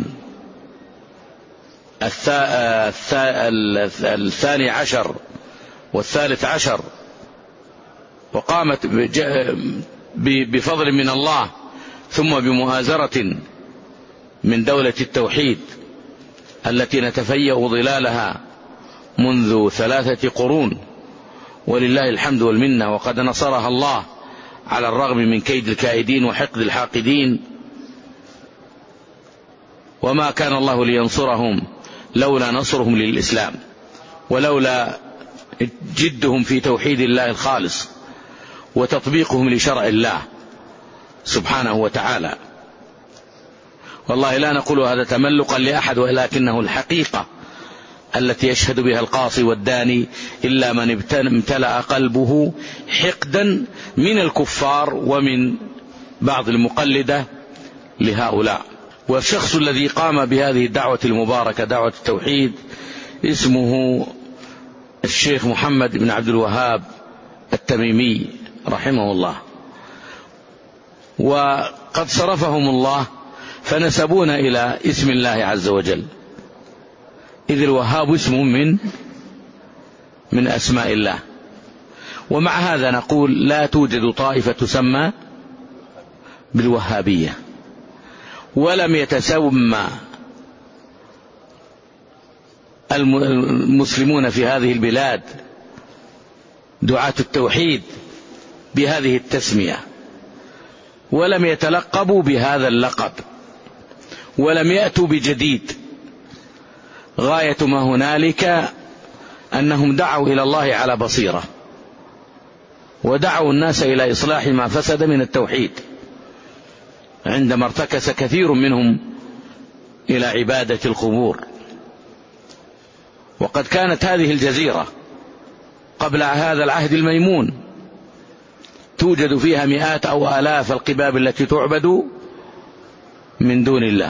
الثاني عشر والثالث عشر، وقامت بفضل من الله ثم بمؤازرة من دولة التوحيد التي نتفيأ ظلالها منذ ثلاثة قرون، ولله الحمد والمنة، وقد نصرها الله على الرغم من كيد الكائدين وحقد الحاقدين. وما كان الله لينصرهم لولا نصرهم للإسلام، ولولا جدهم في توحيد الله الخالص وتطبيقهم لشرع الله سبحانه وتعالى. والله لا نقول هذا تملقا لأحد، ولكنه الحقيقة التي يشهد بها القاصي والداني إلا من امتلأ قلبه حقدا من الكفار ومن بعض المقلدة لهؤلاء. والشخص الذي قام بهذه الدعوة المباركة دعوة التوحيد اسمه الشيخ محمد بن عبد الوهاب التميمي رحمه الله، وقد صرفهم الله فنسبون إلى اسم الله عز وجل، إذ الوهاب اسم من من أسماء الله. ومع هذا نقول لا توجد طائفة تسمى بالوهابية، ولم يتسمى المسلمون في هذه البلاد دعاة التوحيد بهذه التسمية، ولم يتلقبوا بهذا اللقب، ولم يأتوا بجديد. غاية ما هنالك أنهم دعوا إلى الله على بصيرة، ودعوا الناس إلى إصلاح ما فسد من التوحيد، عندما ارتكس كثير منهم إلى عبادة القبور. وقد كانت هذه الجزيرة قبل هذا العهد الميمون توجد فيها مئات أو آلاف القباب التي تعبد من دون الله،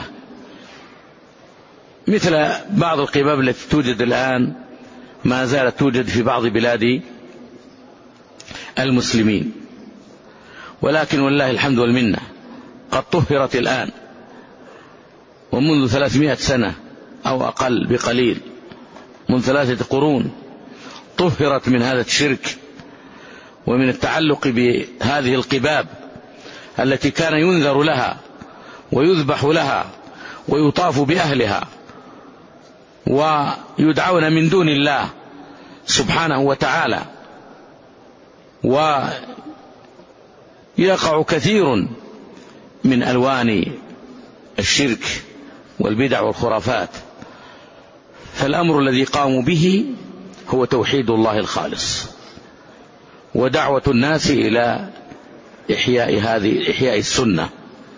مثل بعض القباب التي توجد الآن ما زالت توجد في بعض بلاد المسلمين، ولكن والله الحمد والمنة قد طهرت الآن، ومنذ ثلاثمائة سنة أو أقل بقليل، من ثلاثة قرون طهرت من هذا الشرك ومن التعلق بهذه القباب التي كان ينذر لها ويذبح لها ويطاف بأهلها ويدعون من دون الله سبحانه وتعالى. ويقع كثير من ألوان الشرك والبدع والخرافات، فالأمر الذي قاموا به هو توحيد الله الخالص، ودعوة الناس إلى إحياء هذه إحياء السنة،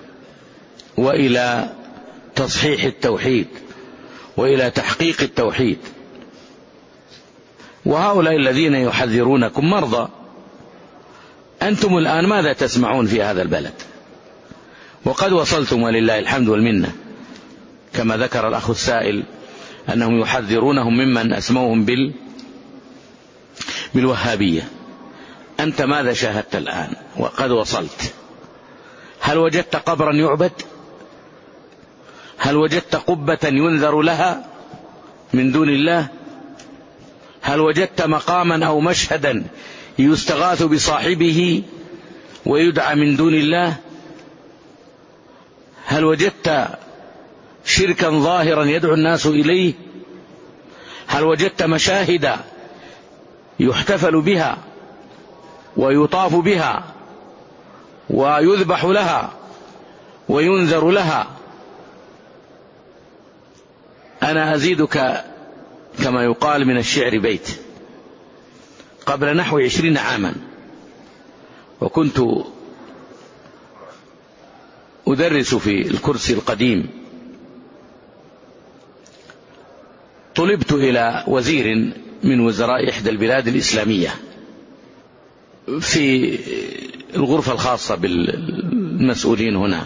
وإلى تصحيح التوحيد، وإلى تحقيق التوحيد. وهؤلاء الذين يحذرونكم مرضى. أنتم الآن ماذا تسمعون في هذا البلد؟ وقد وصلتم ولله الحمد والمنة، كما ذكر الأخ السائل أنهم يحذرونهم ممن أسموهم بال بالوهابية. أنت ماذا شاهدت الآن وقد وصلت؟ هل وجدت قبرا يعبد؟ هل وجدت قبة ينذر لها من دون الله؟ هل وجدت مقاما أو مشهدا يستغاث بصاحبه ويدعى من دون الله؟ هل وجدت شركا ظاهرا يدعو الناس إليه؟ هل وجدت مشاهد يحتفل بها ويطاف بها ويذبح لها وينذر لها؟ أنا أزيدك كما يقال من الشعر بيت. قبل نحو عشرين عاما وكنت أدرس في الكرسي القديم، طلبت إلى وزير من وزراء إحدى البلاد الإسلامية في الغرفة الخاصة بالمسؤولين هنا،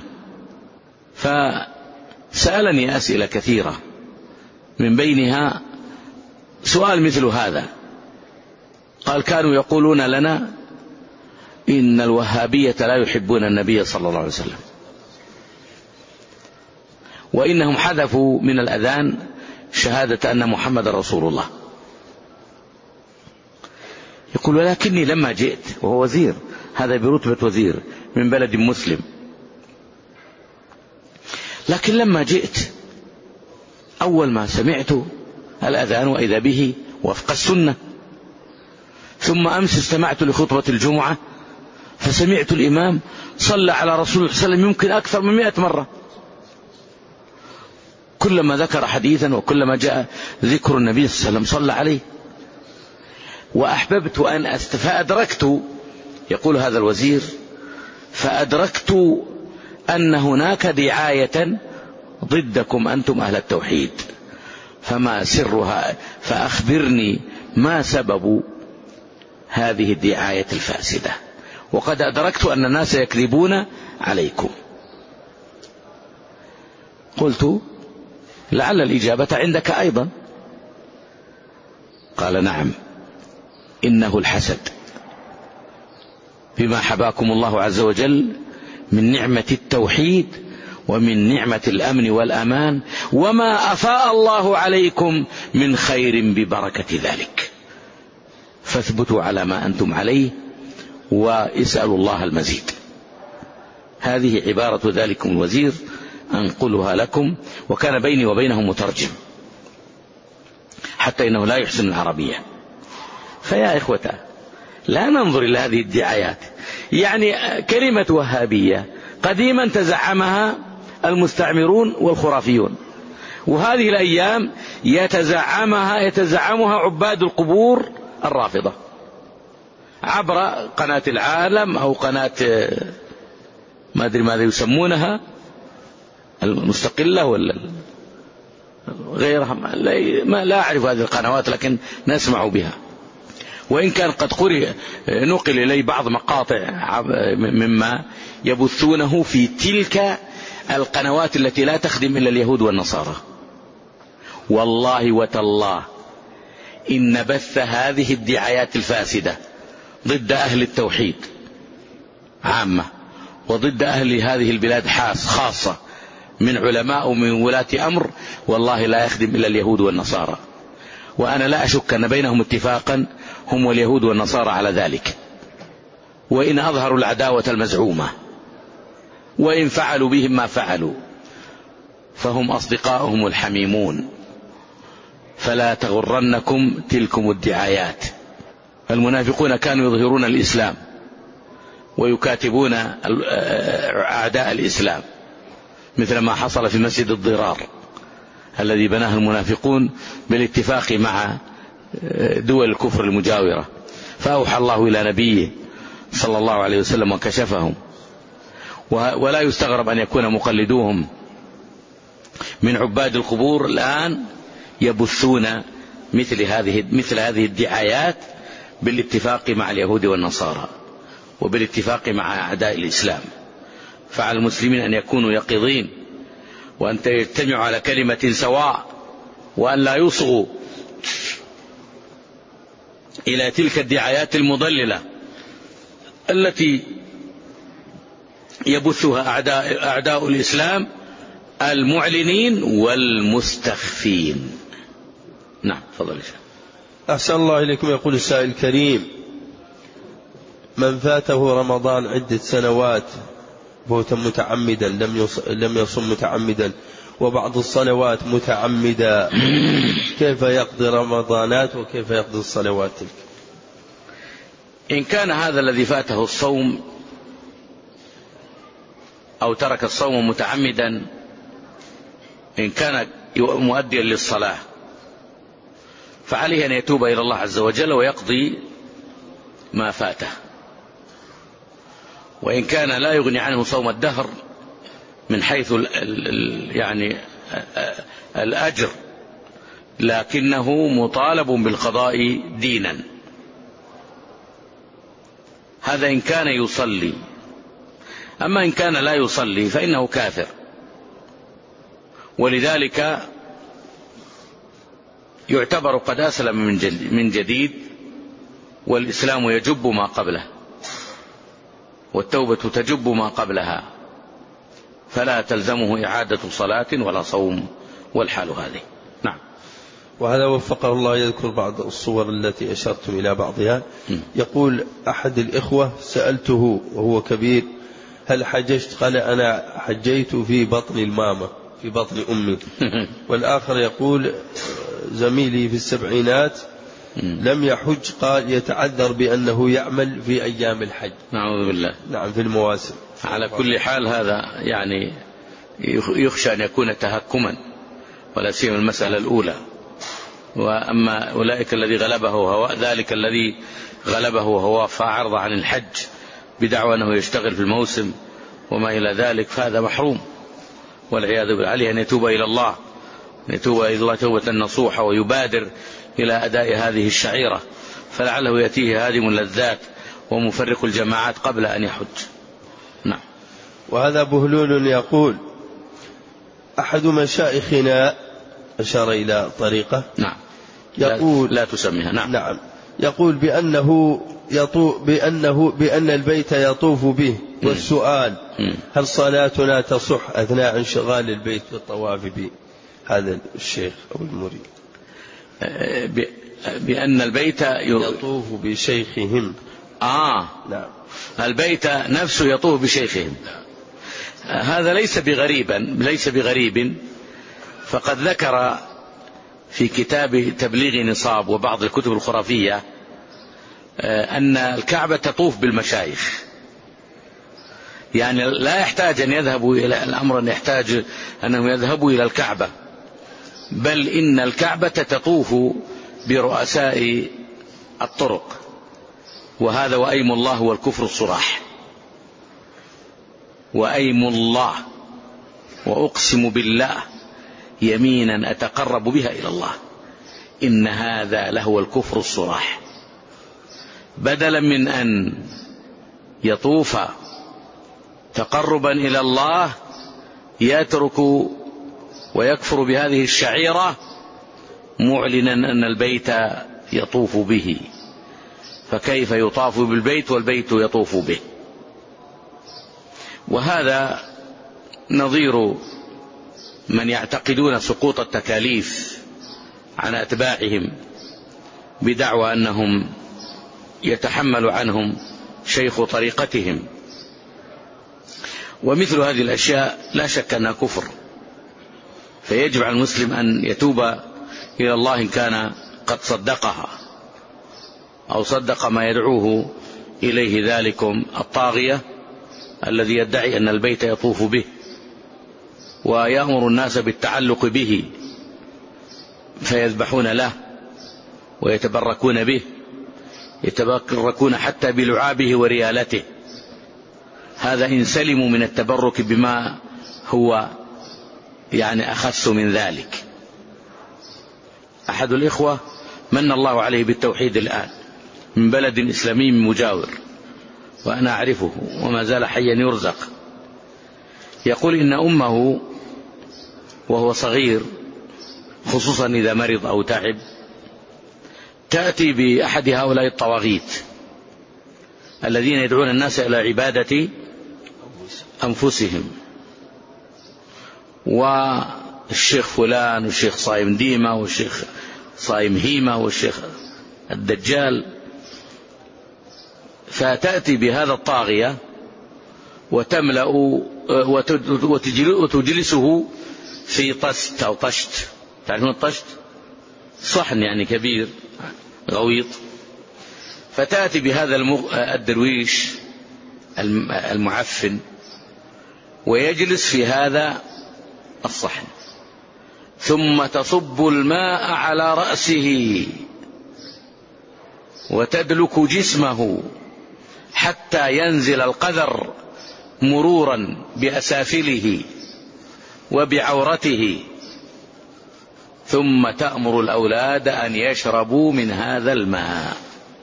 فسألني أسئلة كثيرة، من بينها سؤال مثل هذا. قال: كانوا يقولون لنا إن الوهابية لا يحبون النبي صلى الله عليه وسلم، وإنهم حذفوا من الأذان شهادة أن محمد رسول الله. يقول: ولكني لما جئت، وهو وزير، هذا برتبة وزير من بلد مسلم، لكن لما جئت أول ما سمعت الأذان وإذا به وفق السنة. ثم أمس استمعت لخطبة الجمعة فسمعت الإمام صلى على رسول الله صلى الله عليه وسلم يمكن أكثر من مئة مرة، كلما ذكر حديثا وكلما جاء ذكر النبي صلى الله عليه وسلم صلى عليه. وأحببت أن أست فأدركت، يقول هذا الوزير، فأدركت أن هناك دعاية ضدكم أنتم أهل التوحيد، فما سرها؟ فأخبرني ما سبب هذه الدعاية الفاسدة، وقد أدركت أن الناس يكذبون عليكم. قلت لعل الإجابة عندك أيضا. قال نعم، إنه الحسد بما حباكم الله عز وجل من نعمة التوحيد ومن نعمة الأمن والأمان، وما أفاء الله عليكم من خير ببركة ذلك، فاثبتوا على ما أنتم عليه واسألوا الله المزيد. هذه عبارة ذلكم الوزير أنقلها لكم، وكان بيني وبينه مترجم حتى إنه لا يحسن العربية. فيا إخوة، لا ننظر إلى هذه الدعايات. يعني كلمة وهابية قديما تزعمها المستعمرون والخرافيون، وهذه الأيام يتزعمها يتزعمها عباد القبور الرافضة عبر قناة العالم أو قناة ما أدري ماذا يسمونها، المستقلة ولا غيرها، لا أعرف هذه القنوات لكن نسمع بها. وإن كان قد قرئ نقل إلي بعض مقاطع مما يبثونه في تلك القنوات التي لا تخدم إلا اليهود والنصارى. والله وتالله إن بث هذه الدعايات الفاسدة ضد أهل التوحيد عامة وضد أهل هذه البلاد حاس خاصة من علماء ومن ولاة أمر، والله لا يخدم إلا اليهود والنصارى. وأنا لا أشك أن بينهم اتفاقا هم واليهود والنصارى على ذلك، وإن أظهروا العداوة المزعومة وإن فعلوا بهم ما فعلوا فهم أصدقاؤهم الحميمون. فلا تغرنكم تلكم الدعايات. المنافقون كانوا يظهرون الإسلام ويكاتبون أعداء الإسلام، مثل ما حصل في مسجد الضرار الذي بناه المنافقون بالاتفاق مع دول الكفر المجاورة، فأوحى الله إلى نبيه صلى الله عليه وسلم وكشفهم. ولا يستغرب أن يكون مقلدوهم من عباد القبور الآن يبثون مثل هذه مثل هذه الدعايات بالاتفاق مع اليهود والنصارى وبالاتفاق مع أعداء الإسلام. فعلى المسلمين أن يكونوا يقظين، وأن يجتمعوا على كلمة سواء، وأن لا يصغوا إلى تلك الدعايات المضللة التي يبثها أعداء, أعداء الإسلام المعلنين والمستخفين. نعم، تفضل. أحسن الله إليكم. يقول السائل الكريم: من فاته رمضان عدة سنوات فوتا متعمدا لم لم يصم متعمدا وبعض الصلوات متعمدا، كيف يقضي رمضانات وكيف يقضي الصلوات تلك؟ إن كان هذا الذي فاته الصوم أو ترك الصوم متعمدا، إن كان مؤديا للصلاة فعليه أن يتوب إلى الله عز وجل ويقضي ما فاته. وإن كان لا يغني عنه صوم الدهر من حيث ال ال يعني الأجر، لكنه مطالب بالقضاء دينا. هذا إن كان يصلي. أما إن كان لا يصلي فإنه كافر، ولذلك يعتبر قد أسلم من جديد، والإسلام يجب ما قبله والتوبة تجب ما قبلها، فلا تلزمه إعادة صلاة ولا صوم والحال هذه. نعم. وهذا وفقه الله يذكر بعض الصور التي أشرتم إلى بعضها. م. يقول أحد الإخوة: سألته وهو كبير: هل حججت؟ قال: أنا حجيت في بطن الماما، في بطن أمي. والآخر يقول: زميلي في السبعينات لم يحج، قال يتعذر بأنه يعمل في أيام الحج. نعوذ بالله. نعم، في المواسم. على كل حال هذا يعني يخشى أن يكون تهكما، ولا سيما المسألة الأولى. وأما أولئك الذي غلبه هو ذلك الذي غلبه هو فأعرض عن الحج بدعوى أنه يشتغل في الموسم وما إلى ذلك، فهذا محروم. والعياذ بالله. عليه أن يتوب إلى الله، أن يتوب إلى الله توبة نصوحة ويبادر إلى أداء هذه الشعيرة، فلعله يأتيه هادم اللذات ومفرق الجماعات قبل أن يحج. نعم. وهذا بهلول يقول: أحد مشايخنا أشار إلى طريقة نعم يقول لا, لا تسميها. نعم. نعم يقول بأنه يطوف بأنه بأن البيت يطوف به، والسؤال: هل صلاتنا تصح أثناء انشغال البيت بالطواف به؟ هذا الشيخ أو المريد بأن البيت يطوف بشيخهم. آه نعم. البيت نفسه يطوف بشيخهم، هذا ليس بغريبا ليس بغريب فقد ذكر في كتاب تبليغ نصاب وبعض الكتب الخرافية أن الكعبة تطوف بالمشايخ، يعني لا يحتاج أن يذهبوا إلى الأمر أن يحتاج أنهم يذهبوا إلى الكعبة، بل إن الكعبة تطوف برؤساء الطرق، وهذا وأيم الله هو الكفر الصراح. وأيم الله وأقسم بالله يمينا أتقرب بها إلى الله، إن هذا لهو الكفر الصراح. بدلا من أن يطوف تقربا إلى الله يترك ويكفر بهذه الشعيرة معلنا أن البيت يطوف به، فكيف يطاف بالبيت والبيت يطوف به؟ وهذا نظير من يعتقدون سقوط التكاليف عن أتباعهم بدعوى أنهم يتحمل عنهم شيخ طريقتهم، ومثل هذه الأشياء لا شك أنها كفر، فيجب على المسلم أن يتوب إلى الله إن كان قد صدقها أو صدق ما يدعوه إليه ذلكم الطاغية الذي يدعي أن البيت يطوف به ويأمر الناس بالتعلق به فيذبحون له ويتبركون به، يتبركون حتى بلعابه وريالته. هذا إن سلموا من التبرك بما هو يعني أخص من ذلك. أحد الإخوة من الله عليه بالتوحيد الآن من بلد إسلامي مجاور، وأنا أعرفه وما زال حيا يرزق، يقول إن أمه وهو صغير خصوصا إذا مرض أو تعب تأتي بأحد هؤلاء الطواغيت الذين يدعون الناس إلى عبادة أنفسهم، والشيخ فلان والشيخ صايم ديمة والشيخ صايم هيمة والشيخ الدجال، فتأتي بهذا الطاغية وتملأ وتجلسه في طست أو طشت، تعرفون الطشت؟ صحن يعني كبير غويط، فتأتي بهذا الدرويش المعفن ويجلس في هذا الصحن، ثم تصب الماء على رأسه وتدلك جسمه حتى ينزل القذر مرورا بأسافله وبعورته، ثم تأمر الأولاد أن يشربوا من هذا الماء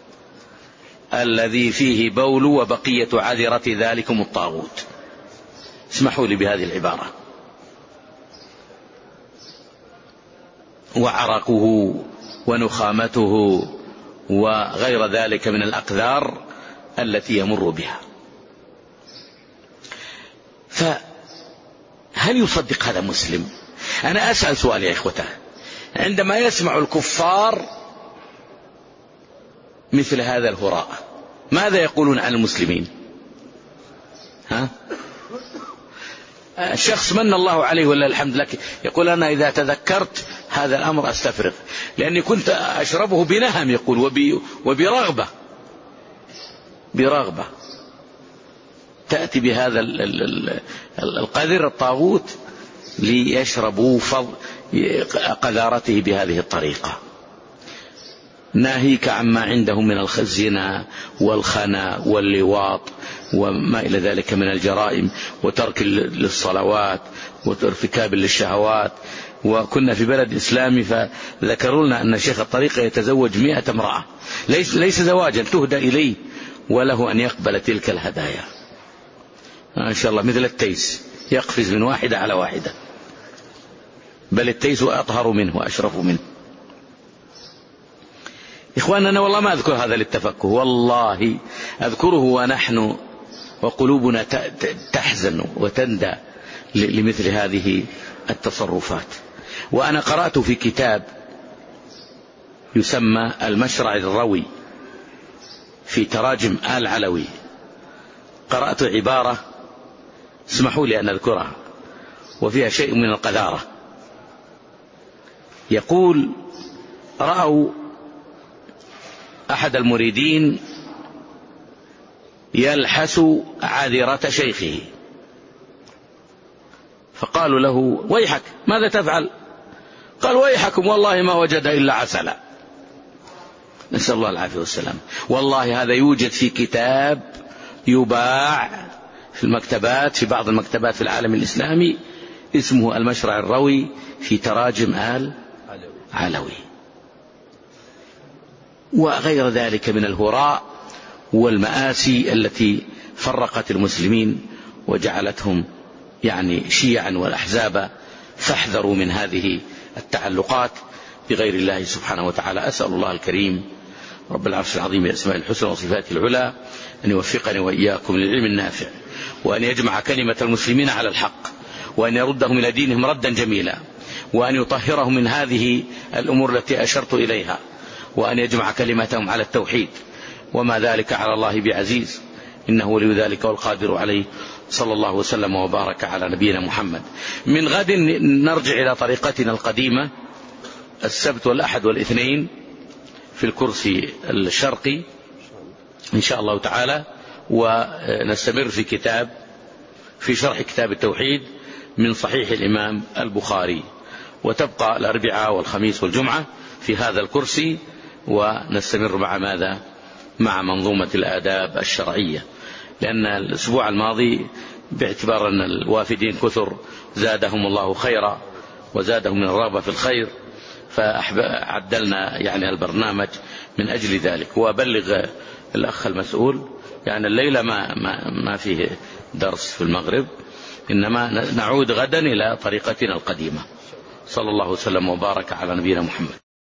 الذي فيه بول وبقية عذرة ذلكم الطاغوت. اسمحوا لي بهذه العبارة. وعرقه ونخامته وغير ذلك من الأقذار التي يمر بها. فهل يصدق هذا مسلم؟ أنا أسأل سؤال يا إخوته، عندما يسمع الكفار مثل هذا الهراء ماذا يقولون عن المسلمين؟ ها؟ الشخص من الله عليه ولا الحمد لك يقول أنا إذا تذكرت هذا الأمر أستفرغ لأني كنت أشربه بنهم، يقول وبرغبة برغبة. تأتي بهذا القذر الطاغوت ليشربوا قذارته بهذه الطريقة. ناهيك عما عندهم من الخزنا والخنا واللواط وما إلى ذلك من الجرائم وترك للصلوات وارتكاب للشهوات. وكنا في بلد إسلامي فذكروا لنا أن شيخ الطريقة يتزوج مئة امرأة، ليس, ليس زواجا، تهدى إليه وله أن يقبل تلك الهدايا إن شاء الله، مثل التيس يقفز من واحدة على واحدة، بل التيس أطهر منه وأشرف منه. إخواننا أنا والله ما أذكر هذا للتفكه، والله أذكره ونحن وقلوبنا تحزن وتندى لمثل هذه التصرفات. وأنا قرأت في كتاب يسمى المشرع الروي في تراجم آل علوي، قرأت عبارة اسمحوا لي أن أذكرها وفيها شيء من القذارة. يقول: رأوا أحد المريدين يلحس عاذرة شيخه، فقالوا له: ويحك ماذا تفعل؟ قال: ويحكم والله ما وجد إلا عسلا. نسأل الله العافية والسلام. والله هذا يوجد في كتاب يباع في المكتبات، في بعض المكتبات في العالم الإسلامي، اسمه المشرع الروي في تراجم آل علوي، وغير ذلك من الهراء والمآسي التي فرقت المسلمين وجعلتهم يعني شيعا والأحزاب. فاحذروا من هذه التعلقات بغير الله سبحانه وتعالى. أسأل الله الكريم رب العرش العظيم بأسماء الحسنى وصفاته العلى أن يوفقني وإياكم للعلم النافع، وأن يجمع كلمة المسلمين على الحق، وأن يردهم إلى دينهم ردا جميلا، وأن يطهرهم من هذه الأمور التي أشرت إليها، وأن يجمع كلمتهم على التوحيد، وما ذلك على الله بعزيز، إنه ولي ذلك والقادر عليه. صلى الله وسلم وبارك على نبينا محمد. من غد نرجع إلى طريقتنا القديمة، السبت والأحد والاثنين في الكرسي الشرقي إن شاء الله تعالى، ونستمر في كتاب في شرح كتاب التوحيد من صحيح الإمام البخاري، وتبقى الأربعاء والخميس والجمعة في هذا الكرسي، ونستمر مع ماذا؟ مع منظومة الآداب الشرعية، لأن الأسبوع الماضي باعتبار أن الوافدين كثر زادهم الله خيرا وزادهم من الرغبة في الخير، فعدلنا يعني البرنامج من أجل ذلك. وأبلغ الأخ المسؤول يعني الليلة ما, ما, ما فيه درس في المغرب، إنما نعود غدا إلى طريقتنا القديمة. صلى الله وسلم وبارك على نبينا محمد.